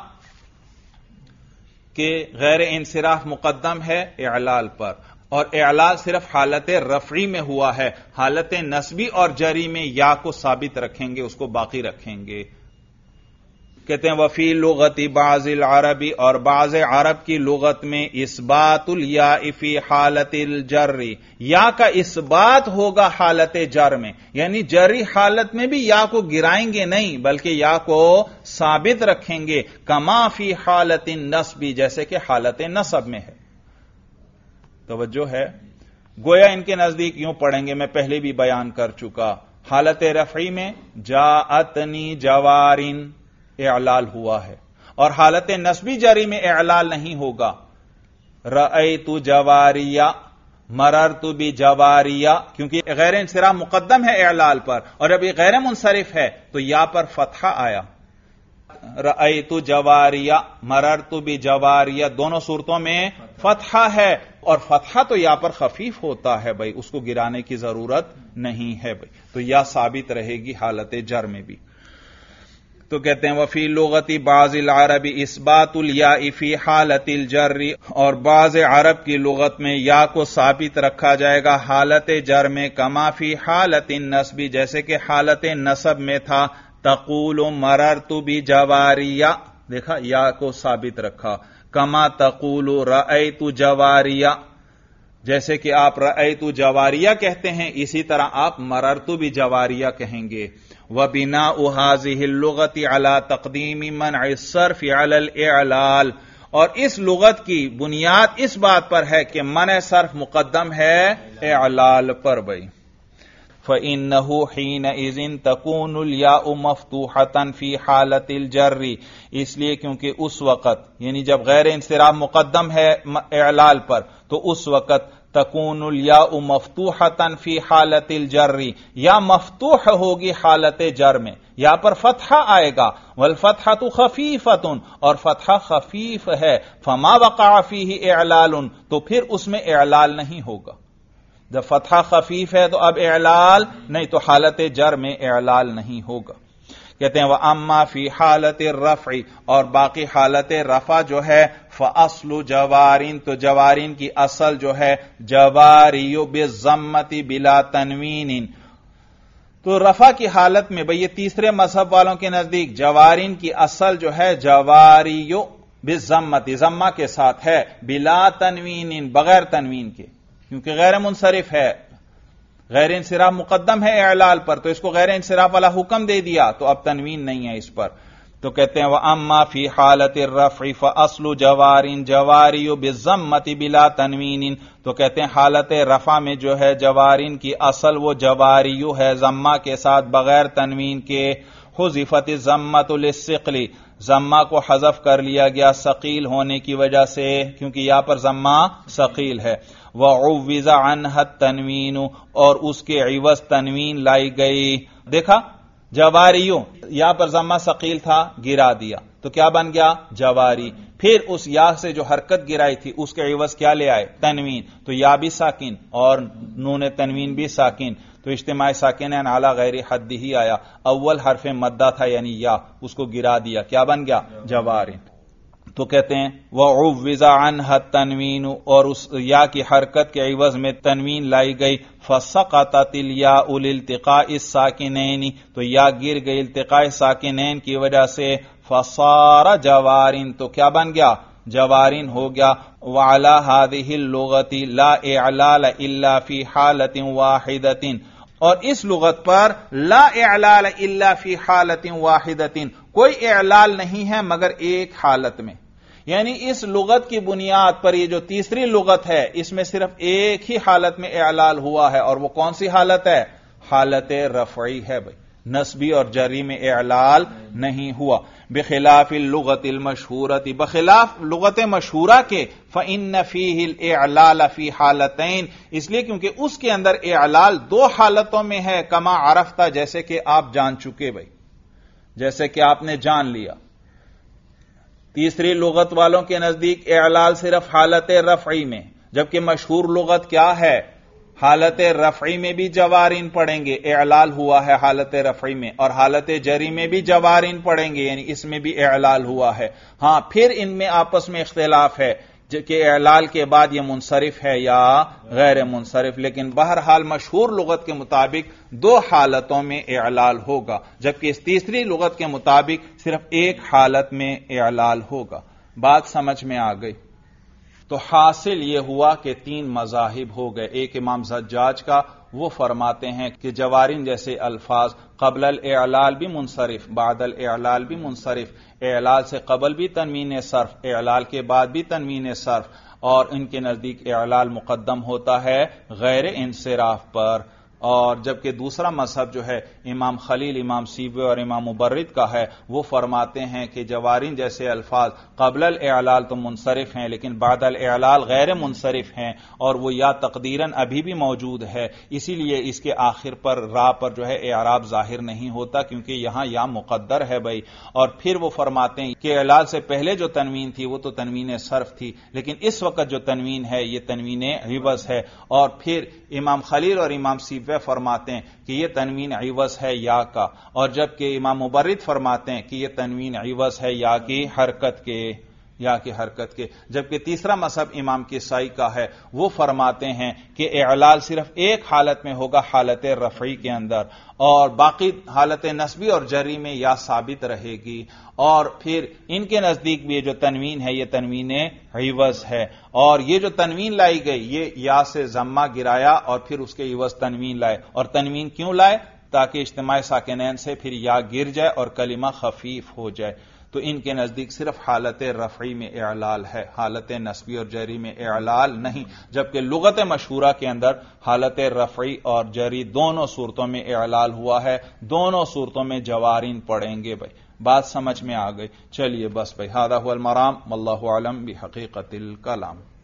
کہ غیر انصراف مقدم ہے اعلال پر، اور اعلال صرف حالت رفعی میں ہوا ہے، حالت نصبی اور جری میں یا کو ثابت رکھیں گے، اس کو باقی رکھیں گے. کہتے ہیں وفی لغت بعض العربی، اور بعض عرب کی لغت میں اثبات الیاء فی حالت الجر، یا کا اثبات ہوگا حالت جر میں، یعنی جری حالت میں بھی یا کو گرائیں گے نہیں بلکہ یا کو ثابت رکھیں گے، کما فی حالت النصب، جیسے کہ حالت نصب میں ہے. توجہ ہے، گویا ان کے نزدیک یوں پڑھیں گے، میں پہلے بھی بیان کر چکا، حالت رفعی میں جاءتنی جوارن اعلال ہوا ہے، اور حالت نصبی جری میں اعلال نہیں ہوگا. رأیت جواریہ، مررت بجواریہ، کیونکہ غیر انصراف مقدم ہے اعلال پر، اور اب یہ غیر منصرف ہے تو یا پر فتحہ آیا. رأیت جواریہ، مررت بجواریہ، دونوں صورتوں میں فتحہ ہے، اور فتحہ تو یا پر خفیف ہوتا ہے بھائی، اس کو گرانے کی ضرورت نہیں ہے بھائی، تو یا ثابت رہے گی حالت جر میں بھی. تو کہتے ہیں وفی لغت بعض العرب اثبات الیاء فی حالت الجر، اور بعض عرب کی لغت میں یا کو ثابت رکھا جائے گا حالت جر میں، کما فی حالت النصب، جیسے کہ حالت نصب میں تھا. تقول مررت بجواریہ، دیکھا یا کو ثابت رکھا. کما تقول رأیت جواریہ، جیسے کہ آپ رأیت جواریہ کہتے ہیں اسی طرح آپ مررت بجواریہ کہیں گے. وَبِنَاءُ هَذِهِ اللُّغَةِ عَلَى تَقْدِيمِ مَنْعِ الصَّرْفِ عَلَى الْإِعْلَالِ، اور اس لغت کی بنیاد اس بات پر ہے کہ منع صرف مقدم ہے اعلال پر. بھائی فَإِنَّهُ حِينَئِذٍ تَكُونُ الْيَاءُ مَفْتُوحَةً فِي حَالَةِ الْجَرِّ، اس لیے کیونکہ اس وقت، یعنی جب غیر انصراف مقدم ہے اعلال پر، تو اس وقت تکون الیاء مفتوحۃ فی حالت الجر، یا مفتوح ہوگی حالت جر میں، یا پر فتحہ آئے گا. والفتحۃ خفیفۃ، اور فتحہ خفیف ہے. فما وقع فیہ اعلال، تو پھر اس میں اعلال نہیں ہوگا. جب فتحہ خفیف ہے تو اب اعلال نہیں، تو حالت جر میں اعلال نہیں ہوگا. کہتے ہیں وَأَمَّا فِي حَالَةِ الرَّفْعِ، اور باقی حالت رفع جو ہے فَأَصْلُ جَوَارٍ، تو جوارین کی اصل جو ہے جواریُ بِالضَّمَّةِ بِلَا تَنْوِینٍ. تو رفع کی حالت میں بھئی یہ تیسرے مذہب والوں کے نزدیک جوارین کی اصل جو ہے جواریُ بالضمۃ، ضمہ کے ساتھ ہے، بلا تنوین، بغیر تنوین کے، کیونکہ غیر منصرف ہے، غیر انصراف مقدم ہے اعلال پر، تو اس کو غیر انصراف والا حکم دے دیا تو اب تنوین نہیں ہے اس پر. تو کہتے ہیں وَأَمَّا فِي حَالَةِ الرَّفْعِ فَأَصْلُ جَوَارٍ جَوَارِيُ بِالضَّمَّةِ بِلَا تَنْوِینٍ، تو کہتے ہیں حالت رفع میں جو ہے جوارین کی اصل وہ جواریو ہے، ضمہ کے ساتھ بغیر تنوین کے. حُذِفَتِ الضَّمَّةُ لِلثِّقْلِ، ضمہ کو حذف کر لیا گیا ثقیل ہونے کی وجہ سے، کیونکہ یہاں پر ضمہ ثقیل ہے. وَعُوِّزَ عَنْهَا التَّنْوِینُ، اور اس کے عوض تنوین لائی گئی. دیکھا جواریوں، یہاں پر ضمہ ثقیل تھا، گرا دیا تو کیا بن گیا؟ جواری. پھر اس یا سے جو حرکت گرائی تھی اس کے عوض کیا لے آئے؟ تنوین. تو یا بھی ساکن اور نون تنوین بھی ساکن، تو اجتماع ساکنین علی غیر حد ہی آیا. اول حرف مدہ تھا یعنی یا، اس کو گرا دیا، کیا بن گیا؟ جواری. تو کہتے ہیں وَعُوِّزَ عَنْهَا التَّنْوِينُ، اور اس یا کی حرکت کے عوض میں تنوین لائی گئی، فَسَقَطَتِ الْيَاءُ لِالْتِقَاءِ السَّاكِنَيْنِ، تو یا گر گئی التقاء ساکنین کی وجہ سے، فَصَارَ جَوَارٍ، تو کیا بن گیا؟ جوارن ہو گیا۔ وَعَلَى هَذِهِ اللُّغَةِ لَا إِعْلَالَ إِلَّا فِي حَالَةٍ وَاحِدَةٍ، اور اس لغت پر لا اعلال الا فی حالت واحدۃ، کوئی اعلال نہیں ہے مگر ایک حالت میں، یعنی اس لغت کی بنیاد پر یہ جو تیسری لغت ہے اس میں صرف ایک ہی حالت میں اعلال ہوا ہے، اور وہ کون سی حالت ہے؟ حالت رفعی ہے بھائی، نسبی اور جری میں اعلال نہیں ہوا۔ بخلاف اللغت المشہورۃ، بخلاف لغت مشہورہ کے، فإن فیہ الاعلال فی حالتین، اس لیے کیونکہ اس کے اندر اعلال دو حالتوں میں ہے، کما عرفت، جیسے کہ آپ جان چکے بھائی، جیسے کہ آپ نے جان لیا۔ تیسری لغت والوں کے نزدیک اعلال صرف حالت رفعی میں، جبکہ مشہور لغت کیا ہے؟ حالت رفعی میں بھی جوارین پڑھیں گے، اعلال ہوا ہے حالت رفعی میں، اور حالت جری میں بھی جوارین پڑھیں گے، یعنی اس میں بھی اعلال ہوا ہے۔ ہاں پھر ان میں آپس میں اختلاف ہے کہ اعلال کے بعد یہ منصرف ہے یا غیر منصرف، لیکن بہرحال مشہور لغت کے مطابق دو حالتوں میں اعلال ہوگا، جبکہ اس تیسری لغت کے مطابق صرف ایک حالت میں اعلال ہوگا۔ بات سمجھ میں آ گئی؟ تو حاصل یہ ہوا کہ تین مذاہب ہو گئے۔ ایک امام زجاج کا، وہ فرماتے ہیں کہ جوارن جیسے الفاظ قبل الاعلال بھی منصرف، بعد الاعلال بھی منصرف، اعلال سے قبل بھی تنوین صرف، اعلال کے بعد بھی تنوین صرف، اور ان کے نزدیک اعلال مقدم ہوتا ہے غیر انصراف پر۔ اور جبکہ دوسرا مذہب جو ہے امام خلیل، امام سیبوی اور امام مبرد کا ہے، وہ فرماتے ہیں کہ جوارن جیسے الفاظ قبل الاعلال تو منصرف ہیں لیکن بعد الاعلال غیر منصرف ہیں، اور وہ یا تقدیراً ابھی بھی موجود ہے، اسی لیے اس کے آخر پر را پر جو ہے اعراب ظاہر نہیں ہوتا، کیونکہ یہاں یا مقدر ہے بھائی۔ اور پھر وہ فرماتے ہیں کہ اعلال سے پہلے جو تنوین تھی وہ تو تنوین صرف تھی، لیکن اس وقت جو تنوین ہے یہ تنوین عوض ہے۔ اور پھر امام خلیل اور امام سیبوی فرماتے ہیں کہ یہ تنوین عوض ہے یا کا، اور جبکہ امام مبرد فرماتے ہیں کہ یہ تنوین عوض ہے یا کی حرکت کے، جبکہ تیسرا مذہب امام کسائی کا ہے، وہ فرماتے ہیں کہ اعلال صرف ایک حالت میں ہوگا، حالت رفعی کے اندر، اور باقی حالت نسبی اور جری میں یا ثابت رہے گی۔ اور پھر ان کے نزدیک بھی یہ جو تنوین ہے یہ تنوین عوض ہے، اور یہ جو تنوین لائی گئی یہ یا سے ضمہ گرایا اور پھر اس کے عوض تنوین لائے، اور تنوین کیوں لائے؟ تاکہ اجتماع ساکنین سے پھر یا گر جائے اور کلمہ خفیف ہو جائے۔ تو ان کے نزدیک صرف حالت رفعی میں اعلال ہے، حالت نسبی اور جری میں اعلال نہیں، جبکہ لغت مشہورہ کے اندر حالت رفعی اور جری دونوں صورتوں میں اعلال ہوا ہے، دونوں صورتوں میں جوارین پڑیں گے بھائی۔ بات سمجھ میں آ گئی؟ چلیے بس بھائی، ھذا ھو المرام واللہ اعلم بحقیقت الکلام۔